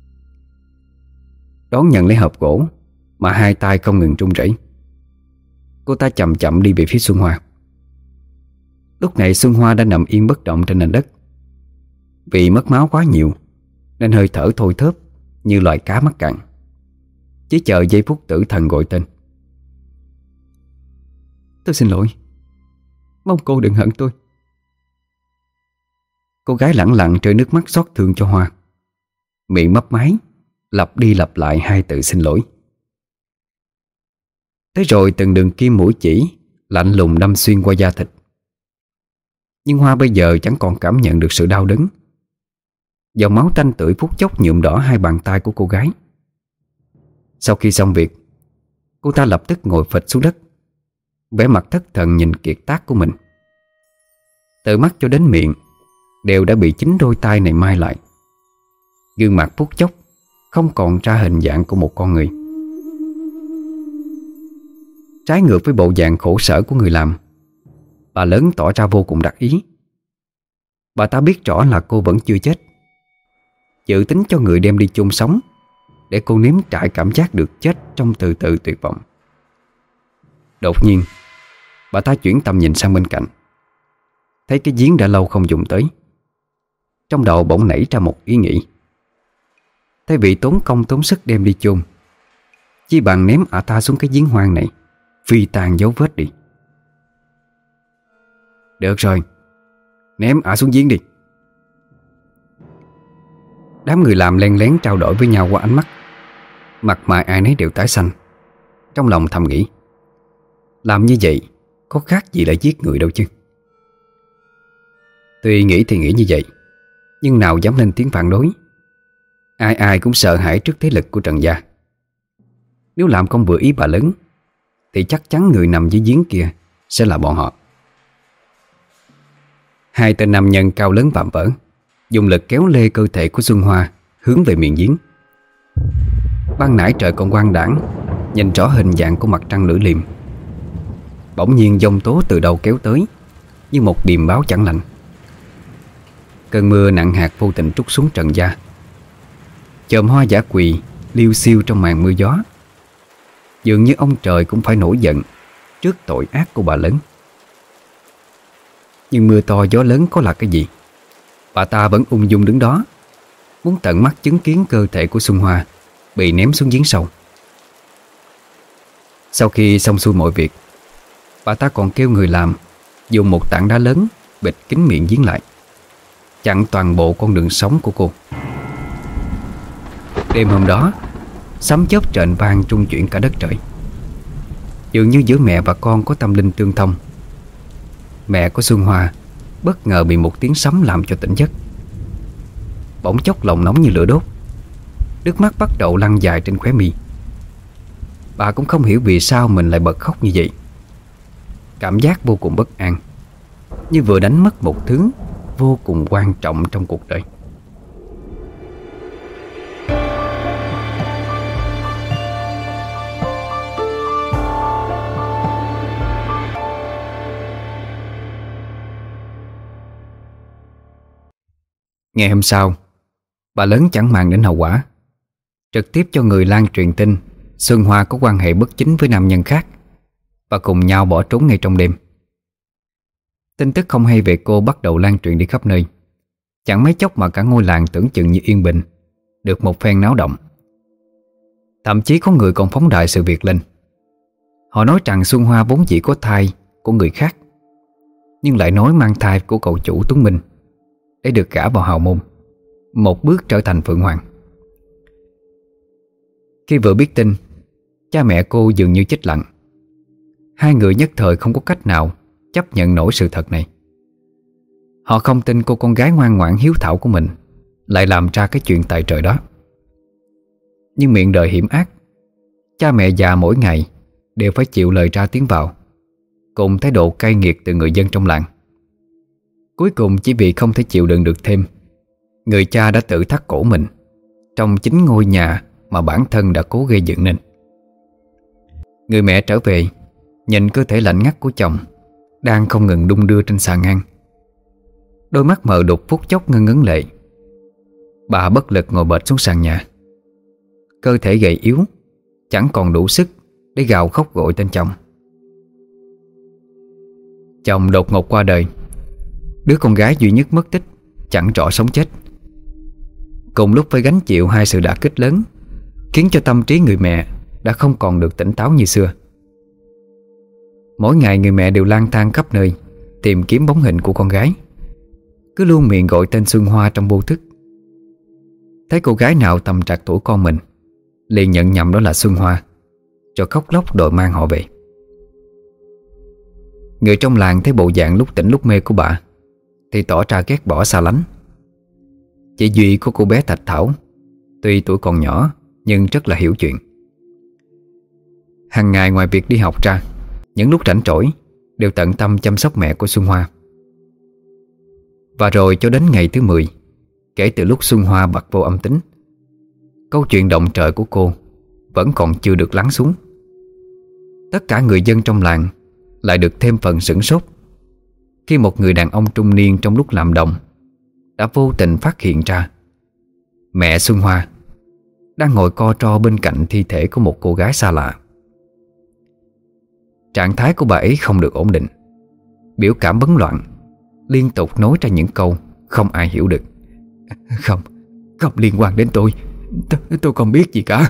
Đón nhận lấy hộp gỗ mà hai tay không ngừng run rẩy, cô ta chậm chậm đi về phía Xuân Hoa. Lúc này Xuân Hoa đã nằm yên bất động trên nền đất. Vì mất máu quá nhiều nên hơi thở thôi thóp như loài cá mắc cạn, chỉ chờ giây phút tử thần gọi tên. Tôi xin lỗi, mong cô đừng hận tôi. Cô gái lẳng lặng rơi nước mắt xót thương cho Hoa, miệng mấp máy lặp đi lặp lại hai từ xin lỗi. Thế rồi từng đường kim mũi chỉ lạnh lùng đâm xuyên qua da thịt. Nhưng Hoa bây giờ chẳng còn cảm nhận được sự đau đớn. Dòng máu tanh tưởi phút chốc nhuộm đỏ hai bàn tay của cô gái. Sau khi xong việc, cô ta lập tức ngồi phịch xuống đất, vẻ mặt thất thần nhìn kiệt tác của mình. Từ mắt cho đến miệng đều đã bị chính đôi tay này mai lại. Gương mặt phút chốc không còn ra hình dạng của một con người. Trái ngược với bộ dạng khổ sở của người làm, bà lớn tỏ ra vô cùng đắc ý. Bà ta biết rõ là cô vẫn chưa chết, dự tính cho người đem đi chôn sống để cô nếm trải cảm giác được chết trong từ từ tuyệt vọng. Đột nhiên bà ta chuyển tầm nhìn sang bên cạnh, thấy cái giếng đã lâu không dùng tới. Trong đầu bỗng nảy ra một ý nghĩ. Thay vì tốn công tốn sức đem đi chôn, chi bằng ném ả ta xuống cái giếng hoang này, phi tàn dấu vết đi. Được rồi, ném ả xuống giếng đi. Đám người làm len lén trao đổi với nhau qua ánh mắt. Mặt mày ai nấy đều tái xanh. Trong lòng thầm nghĩ, làm như vậy có khác gì là giết người đâu chứ. Tuy nghĩ thì nghĩ như vậy, nhưng nào dám lên tiếng phản đối. Ai ai cũng sợ hãi trước thế lực của Trần gia. Nếu làm không vừa ý bà lớn thì chắc chắn người nằm dưới giếng kia sẽ là bọn họ. Hai tên nam nhân cao lớn vạm vỡ dùng lực kéo lê cơ thể của Xuân Hoa hướng về miệng giếng. Ban nãy trời còn quang đãng, nhìn rõ hình dạng của mặt trăng lưỡi liềm. Bỗng nhiên giông tố từ đâu kéo tới, như một điềm báo chẳng lành. Cơn mưa nặng hạt vô tình trút xuống Trần gia. Chòm hoa dã quỳ liêu xiêu trong màn mưa gió. Dường như ông trời cũng phải nổi giận trước tội ác của bà lớn. Nhưng mưa to gió lớn có là cái gì? Bà ta vẫn ung dung đứng đó, muốn tận mắt chứng kiến cơ thể của Xuân Hoa bị ném xuống giếng sâu. Sau khi xong xuôi mọi việc, bà ta còn kêu người làm dùng một tảng đá lớn bịt kín miệng giếng lại, chặn toàn bộ con đường sống của cô. Đêm hôm đó, sấm chớp trệnh vang trung chuyển cả đất trời. Dường như giữa mẹ và con có tâm linh tương thông. Mẹ của Xuân Hoa bất ngờ bị một tiếng sấm làm cho tỉnh giấc. Bỗng chốc lòng nóng như lửa đốt, nước mắt bắt đầu lăn dài trên khóe mi. Bà cũng không hiểu vì sao mình lại bật khóc như vậy. Cảm giác vô cùng bất an, như vừa đánh mất một thứ vô cùng quan trọng trong cuộc đời. Ngày hôm sau, bà lớn chẳng màng đến hậu quả, trực tiếp cho người lan truyền tin Xuân Hoa có quan hệ bất chính với nam nhân khác và cùng nhau bỏ trốn ngay trong đêm. Tin tức không hay về cô bắt đầu lan truyền đi khắp nơi. Chẳng mấy chốc mà cả ngôi làng tưởng chừng như yên bình được một phen náo động. Thậm chí có người còn phóng đại sự việc lên. Họ nói rằng Xuân Hoa vốn chỉ có thai của người khác, nhưng lại nói mang thai của cậu chủ Tuấn Minh để được gả vào hào môn, một bước trở thành Phượng Hoàng. Khi vừa biết tin, cha mẹ cô dường như chết lặng. Hai người nhất thời không có cách nào chấp nhận nổi sự thật này. Họ không tin cô con gái ngoan ngoãn hiếu thảo của mình lại làm ra cái chuyện tày trời đó. Nhưng miệng đời hiểm ác, cha mẹ già mỗi ngày đều phải chịu lời ra tiếng vào, cùng thái độ cay nghiệt từ người dân trong làng. Cuối cùng chỉ vì không thể chịu đựng được thêm, người cha đã tự thắt cổ mình trong chính ngôi nhà mà bản thân đã cố gây dựng nên. Người mẹ trở về, nhìn cơ thể lạnh ngắt của chồng đang không ngừng đung đưa trên sàn ngang. Đôi mắt mờ đục phút chốc ngân ngấn lệ. Bà bất lực ngồi bệt xuống sàn nhà. Cơ thể gầy yếu, chẳng còn đủ sức để gào khóc gọi tên chồng. Chồng đột ngột qua đời. Đứa con gái duy nhất mất tích, chẳng rõ sống chết. Cùng lúc phải gánh chịu hai sự đả kích lớn, khiến cho tâm trí người mẹ đã không còn được tỉnh táo như xưa. Mỗi ngày người mẹ đều lang thang khắp nơi tìm kiếm bóng hình của con gái, cứ luôn miệng gọi tên Xuân Hoa trong vô thức. Thấy cô gái nào tầm trạc tuổi con mình, liền nhận nhầm đó là Xuân Hoa, rồi khóc lóc đòi mang họ về. Người trong làng thấy bộ dạng lúc tỉnh lúc mê của bà thì tỏ ra ghét bỏ xa lánh. Chị Duy của cô bé Thạch Thảo, tuy tuổi còn nhỏ nhưng rất là hiểu chuyện. Hàng ngày ngoài việc đi học ra, những lúc rảnh rỗi đều tận tâm chăm sóc mẹ của Xuân Hoa. Và rồi cho đến ngày thứ 10 kể từ lúc Xuân Hoa bật vô âm tính, câu chuyện động trời của cô vẫn còn chưa được lắng xuống. Tất cả người dân trong làng lại được thêm phần sửng sốt khi một người đàn ông trung niên trong lúc làm đồng đã vô tình phát hiện ra mẹ Xuân Hoa đang ngồi co tro bên cạnh thi thể của một cô gái xa lạ. Trạng thái của bà ấy không được ổn định, biểu cảm bấn loạn, liên tục nói ra những câu không ai hiểu được. Không, không liên quan đến tôi. Tôi không biết gì cả.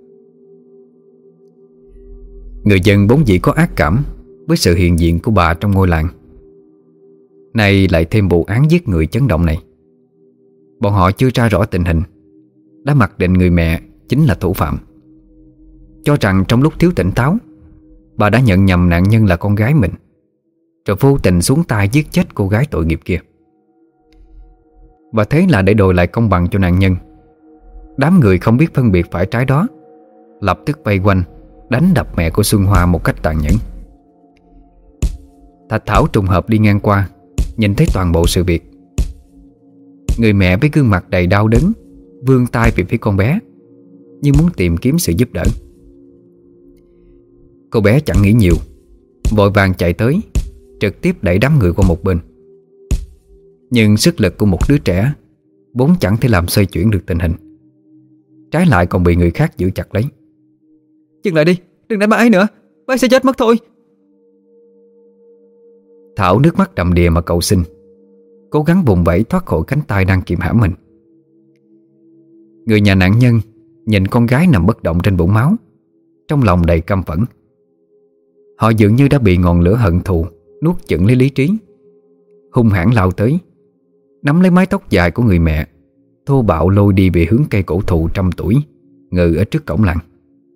Người dân vốn dĩ có ác cảm với sự hiện diện của bà trong ngôi làng, nay lại thêm vụ án giết người chấn động này. Bọn họ chưa tra rõ tình hình, đã mặc định người mẹ chính là thủ phạm, cho rằng trong lúc thiếu tỉnh táo, bà đã nhận nhầm nạn nhân là con gái mình, rồi vô tình xuống tay giết chết cô gái tội nghiệp kia. Và thế là để đòi lại công bằng cho nạn nhân, đám người không biết phân biệt phải trái đó lập tức vây quanh đánh đập mẹ của Xuân Hoa một cách tàn nhẫn. Thạch Thảo trùng hợp đi ngang qua, nhìn thấy toàn bộ sự việc. Người mẹ với gương mặt đầy đau đớn vươn tay về phía con bé, như muốn tìm kiếm sự giúp đỡ. Cô bé chẳng nghĩ nhiều, vội vàng chạy tới, trực tiếp đẩy đám người qua một bên. Nhưng sức lực của một đứa trẻ vốn chẳng thể làm xoay chuyển được tình hình, trái lại còn bị người khác giữ chặt lấy. Dừng lại đi, đừng đánh bà ấy nữa, bà ấy sẽ chết mất thôi. Thảo nước mắt đầm đìa mà cầu xin, cố gắng vùng vẫy thoát khỏi cánh tay đang kìm hãm mình. Người nhà nạn nhân nhìn con gái nằm bất động trên vũng máu, trong lòng đầy căm phẫn. Họ dường như đã bị ngọn lửa hận thù nuốt chửng lấy lý trí, hung hãn lao tới, nắm lấy mái tóc dài của người mẹ, thô bạo lôi đi về hướng cây cổ thụ 100 tuổi ngự ở trước cổng làng.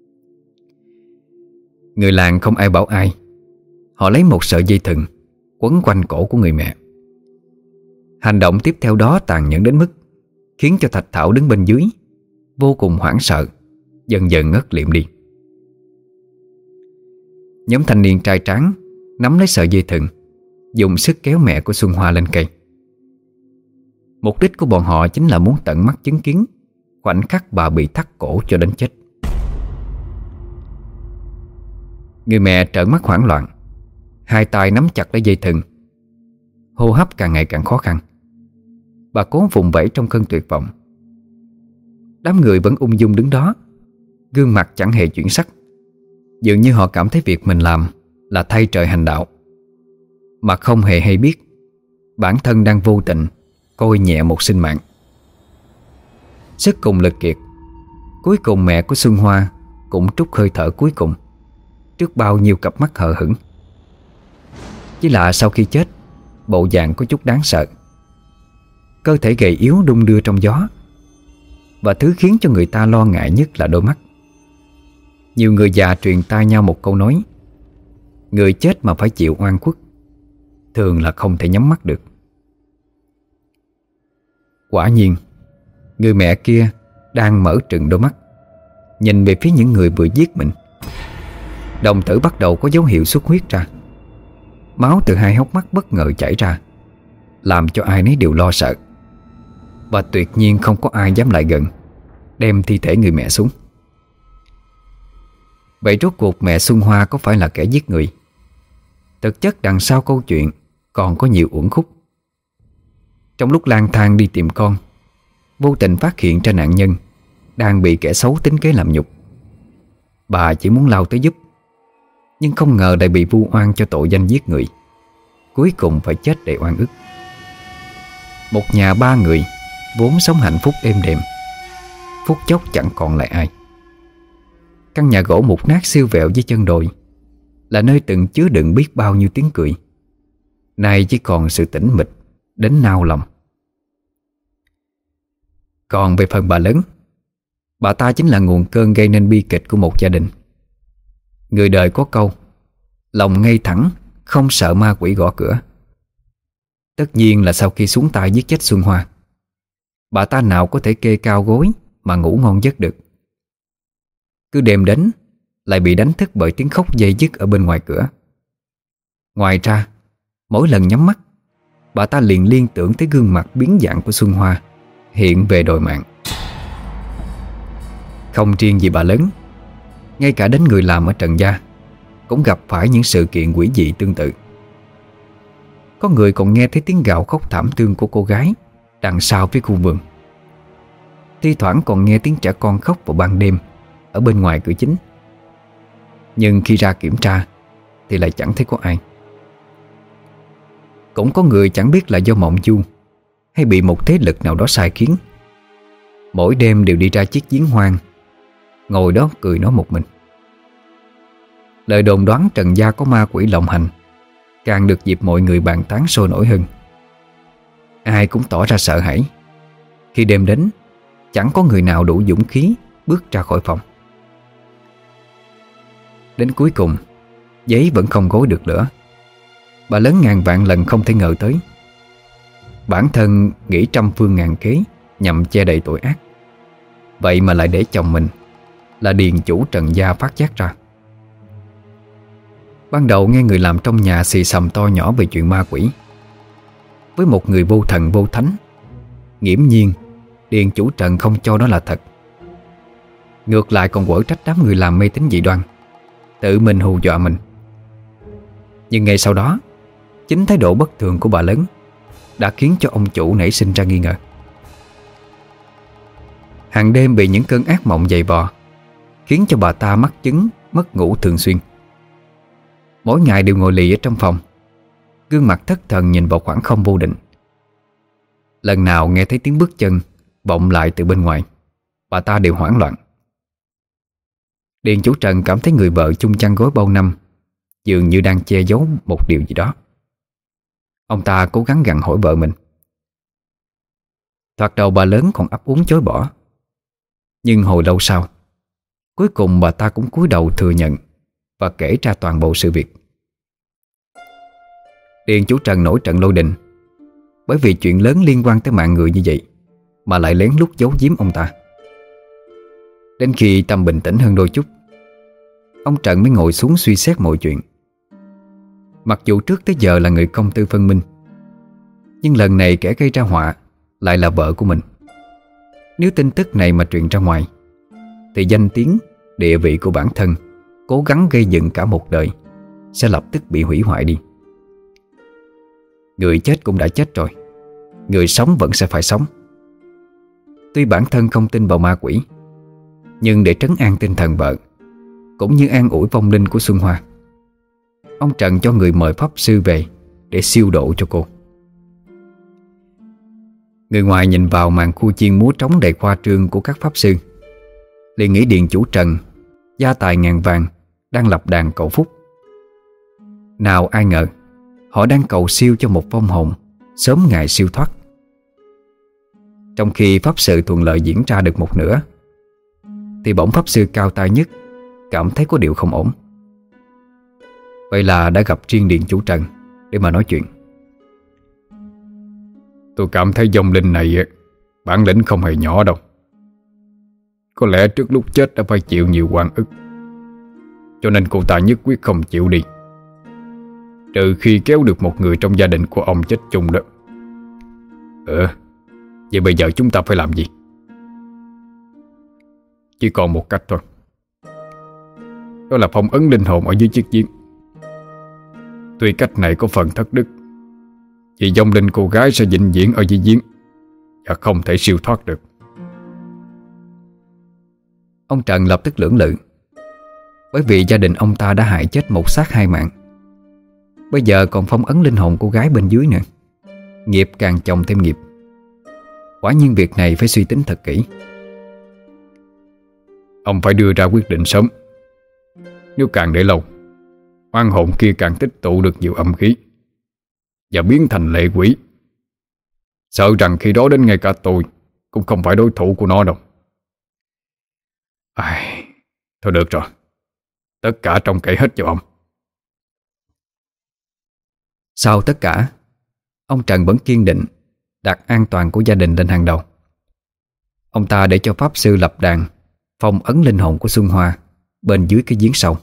Người làng không ai bảo ai, họ lấy một sợi dây thừng quấn quanh cổ của người mẹ. Hành động tiếp theo đó tàn nhẫn đến mức khiến cho Thạch Thảo đứng bên dưới vô cùng hoảng sợ, dần dần ngất liệm đi. Nhóm thanh niên trai tráng nắm lấy sợi dây thừng, dùng sức kéo mẹ của Xuân Hoa lên cây. Mục đích của bọn họ chính là muốn tận mắt chứng kiến khoảnh khắc bà bị thắt cổ cho đến chết. Người mẹ trợn mắt hoảng loạn, hai tay nắm chặt lấy dây thừng, hô hấp càng ngày càng khó khăn. Bà cố vùng vẫy trong cơn tuyệt vọng. Đám người vẫn ung dung đứng đó, gương mặt chẳng hề chuyển sắc, dường như họ cảm thấy việc mình làm là thay trời hành đạo, mà không hề hay biết bản thân đang vô tình coi nhẹ một sinh mạng. Sức cùng lực kiệt, cuối cùng mẹ của Xuân Hoa cũng trút hơi thở cuối cùng trước bao nhiêu cặp mắt hờ hững. Chỉ là sau khi chết, bộ dạng có chút đáng sợ. Cơ thể gầy yếu đung đưa trong gió, và thứ khiến cho người ta lo ngại nhất là đôi mắt. Nhiều người già truyền tai nhau một câu nói: người chết mà phải chịu oan khuất, thường là không thể nhắm mắt được. Quả nhiên, người mẹ kia đang mở trừng đôi mắt, nhìn về phía những người vừa giết mình. Đồng tử bắt đầu có dấu hiệu xuất huyết ra. Máu từ hai hốc mắt bất ngờ chảy ra, làm cho ai nấy đều lo sợ. Và tuyệt nhiên không có ai dám lại gần, đem thi thể người mẹ xuống. Vậy rốt cuộc mẹ Xuân Hoa có phải là kẻ giết người? Thực chất đằng sau câu chuyện còn có nhiều uẩn khúc. Trong lúc lang thang đi tìm con, vô tình phát hiện ra nạn nhân đang bị kẻ xấu tính kế làm nhục. Bà chỉ muốn lao tới giúp, nhưng không ngờ lại bị vu oan cho tội danh giết người, cuối cùng phải chết để oan ức. Một nhà ba người vốn sống hạnh phúc êm đềm, phút chốc chẳng còn lại ai. Căn nhà gỗ mục nát siêu vẹo dưới chân đồi là nơi từng chứa đựng biết bao nhiêu tiếng cười, nay chỉ còn sự tĩnh mịch đến nao lòng. Còn về phần bà lớn, bà ta chính là nguồn cơn gây nên bi kịch của một gia đình. Người đời có câu: lòng ngay thẳng, không sợ ma quỷ gõ cửa. Tất nhiên là sau khi xuống tay giết chết Xuân Hoa, bà ta nào có thể kê cao gối mà ngủ ngon giấc được. Cứ đêm đến lại bị đánh thức bởi tiếng khóc dây dứt ở bên ngoài cửa. Ngoài ra, mỗi lần nhắm mắt, bà ta liền liên tưởng tới gương mặt biến dạng của Xuân Hoa hiện về đòi mạng. Không riêng gì bà lớn, ngay cả đến người làm ở Trần gia cũng gặp phải những sự kiện quỷ dị tương tự. Có người còn nghe thấy tiếng gào khóc thảm thương của cô gái đằng sau phía khu vườn. Thi thoảng còn nghe tiếng trẻ con khóc vào ban đêm ở bên ngoài cửa chính. Nhưng khi ra kiểm tra, thì lại chẳng thấy có ai. Cũng có người chẳng biết là do mộng du hay bị một thế lực nào đó sai khiến, mỗi đêm đều đi ra chiếc giếng hoang, ngồi đó cười nói một mình. Lời đồn đoán Trần gia có ma quỷ lộng hành càng được dịp mọi người bàn tán sôi nổi hơn. Ai cũng tỏ ra sợ hãi. Khi đêm đến, chẳng có người nào đủ dũng khí bước ra khỏi phòng. Đến cuối cùng, giấy vẫn không gối được lửa. Bà lớn ngàn vạn lần không thể ngờ tới. Bản thân nghĩ trăm phương ngàn kế nhằm che đậy tội ác, vậy mà lại để chồng mình là điền chủ Trần gia phát giác ra. Ban đầu nghe người làm trong nhà xì xầm to nhỏ về chuyện ma quỷ. Với một người vô thần vô thánh, nghiễm nhiên điền chủ Trần không cho đó là thật. Ngược lại còn quở trách đám người làm mê tín dị đoan, tự mình hù dọa mình. Nhưng ngay sau đó, chính thái độ bất thường của bà lớn đã khiến cho ông chủ nảy sinh ra nghi ngờ. Hàng đêm bị những cơn ác mộng dày vò, khiến cho bà ta mắc chứng mất ngủ thường xuyên. Mỗi ngày đều ngồi lì ở trong phòng, gương mặt thất thần nhìn vào khoảng không vô định. Lần nào nghe thấy tiếng bước chân vọng lại từ bên ngoài, bà ta đều hoảng loạn. Điền chủ Trần cảm thấy người vợ chung chăn gối bao năm dường như đang che giấu một điều gì đó. Ông ta cố gắng gặng hỏi vợ mình. Thoạt đầu bà lớn còn ấp úng chối bỏ, nhưng hồi lâu sau, cuối cùng bà ta cũng cúi đầu thừa nhận và kể ra toàn bộ sự việc. Điền chủ Trần nổi trận lôi đình, bởi vì chuyện lớn liên quan tới mạng người như vậy mà lại lén lút giấu giếm ông ta. Đến khi tâm bình tĩnh hơn đôi chút, ông Trần mới ngồi xuống suy xét mọi chuyện. Mặc dù trước tới giờ là người công tư phân minh, nhưng lần này kẻ gây ra họa lại là vợ của mình. Nếu tin tức này mà truyền ra ngoài, thì danh tiếng, địa vị của bản thân cố gắng gây dựng cả một đời sẽ lập tức bị hủy hoại đi. Người chết cũng đã chết rồi, người sống vẫn sẽ phải sống. Tuy bản thân không tin vào ma quỷ, nhưng để trấn an tinh thần vợ cũng như an ủi vong linh của Xuân Hoa, ông Trần cho người mời pháp sư về để siêu độ cho cô. Người ngoài nhìn vào màn khu chiên múa trống đầy khoa trương của các pháp sư, liền nghĩ điền chủ Trần gia tài ngàn vàng đang lập đàn cầu phúc. Nào ai ngờ họ đang cầu siêu cho một vong hồn sớm ngày siêu thoát. Trong khi pháp sự thuận lợi diễn ra được một nửa, thì bỗng pháp sư cao tay nhất cảm thấy có điều không ổn. Vậy là đã gặp riêng điền chủ Trần để mà nói chuyện. Tôi cảm thấy vong linh này bản lĩnh không hề nhỏ đâu. Có lẽ trước lúc chết đã phải chịu nhiều oan ức, cho nên cô ta nhất quyết không chịu đi, trừ khi kéo được một người trong gia đình của ông chết chung đó. Vậy bây giờ chúng ta phải làm gì? Chỉ còn một cách thôi. Đó là phong ấn linh hồn ở dưới chiếc giếng. Tuy cách này có phần thất đức, vì vong linh cô gái sẽ vĩnh viễn ở dưới giếng và không thể siêu thoát được. Ông Trần lập tức lưỡng lự, bởi vì gia đình ông ta đã hại chết một xác hai mạng, bây giờ còn phong ấn linh hồn cô gái bên dưới nữa. Nghiệp càng chồng thêm nghiệp. Quả nhiên việc này phải suy tính thật kỹ. Ông phải đưa ra quyết định sớm. Nếu càng để lâu, oan hồn kia càng tích tụ được nhiều âm khí và biến thành lệ quỷ. Sợ rằng khi đó đến ngay cả tôi cũng không phải đối thủ của nó đâu. Thôi được rồi, tất cả trông cậy hết vào ông. Sau tất cả, ông Trần vẫn kiên định đặt an toàn của gia đình lên hàng đầu. Ông ta để cho pháp sư lập đàn phong ấn linh hồn của Xuân Hoa bên dưới cái giếng sâu.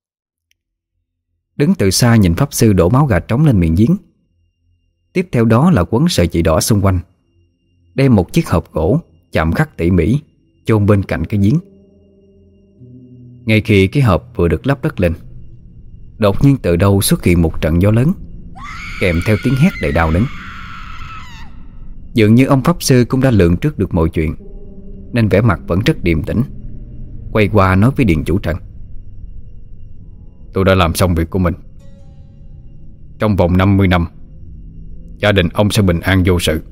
Đứng từ xa nhìn pháp sư đổ máu gà trống lên miệng giếng. Tiếp theo đó là quấn sợi chỉ đỏ xung quanh, đem một chiếc hộp gỗ chạm khắc tỉ mỉ chôn bên cạnh cái giếng. Ngay khi cái hộp vừa được lắp đất lên, đột nhiên từ đâu xuất hiện một trận gió lớn, kèm theo tiếng hét đầy đau đớn. Dường như ông pháp sư cũng đã lường trước được mọi chuyện, nên vẻ mặt vẫn rất điềm tĩnh. Quay qua nói với điền chủ Trần: Tôi đã làm xong việc của mình. trong vòng 50 năm gia đình ông sẽ bình an vô sự.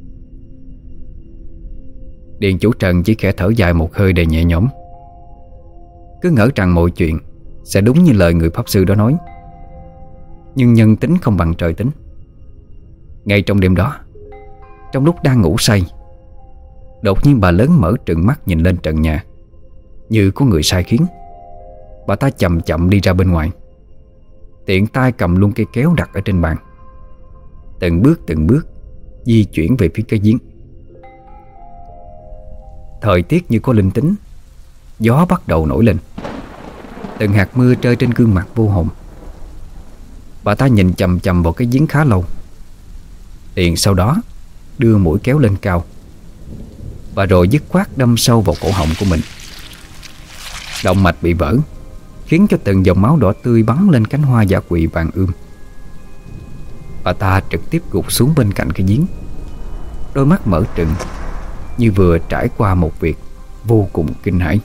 Điền Chủ Trần chỉ khẽ thở dài một hơi đầy nhẹ nhõm. Cứ ngỡ rằng mọi chuyện sẽ đúng như lời người pháp sư đó nói. Nhưng nhân tính không bằng trời tính. Ngay trong đêm đó, trong lúc đang ngủ say, đột nhiên bà lớn mở trừng mắt nhìn lên trần nhà, như có người sai khiến. Bà ta chậm chậm đi ra bên ngoài, tiện tay cầm luôn cây kéo đặt ở trên bàn, từng bước di chuyển về phía cái giếng. Thời tiết như có linh tính, gió bắt đầu nổi lên, từng hạt mưa rơi trên gương mặt vô hồn. Bà ta nhìn chằm chằm vào cái giếng khá lâu, liền sau đó đưa mũi kéo lên cao, và rồi dứt khoát đâm sâu vào cổ họng của mình. Động mạch bị vỡ, khiến cho từng dòng máu đỏ tươi bắn lên cánh hoa dã quỳ vàng ươm. Bà ta trực tiếp gục xuống bên cạnh cái giếng, đôi mắt mở trừng như vừa trải qua một việc vô cùng kinh hãi.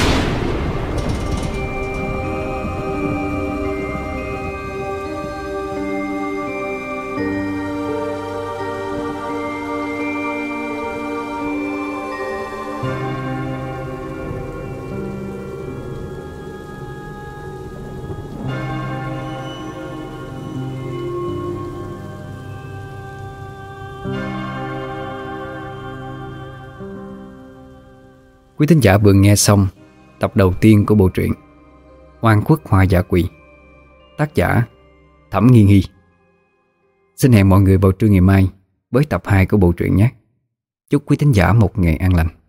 Quý thính giả vừa nghe xong tập đầu tiên của bộ truyện Oan Khuất Hoa Dã Quỳ, tác giả Thẩm Nghiên Hy. Xin hẹn mọi người vào trưa ngày mai với tập 2 của bộ truyện nhé. Chúc quý thính giả một ngày an lành.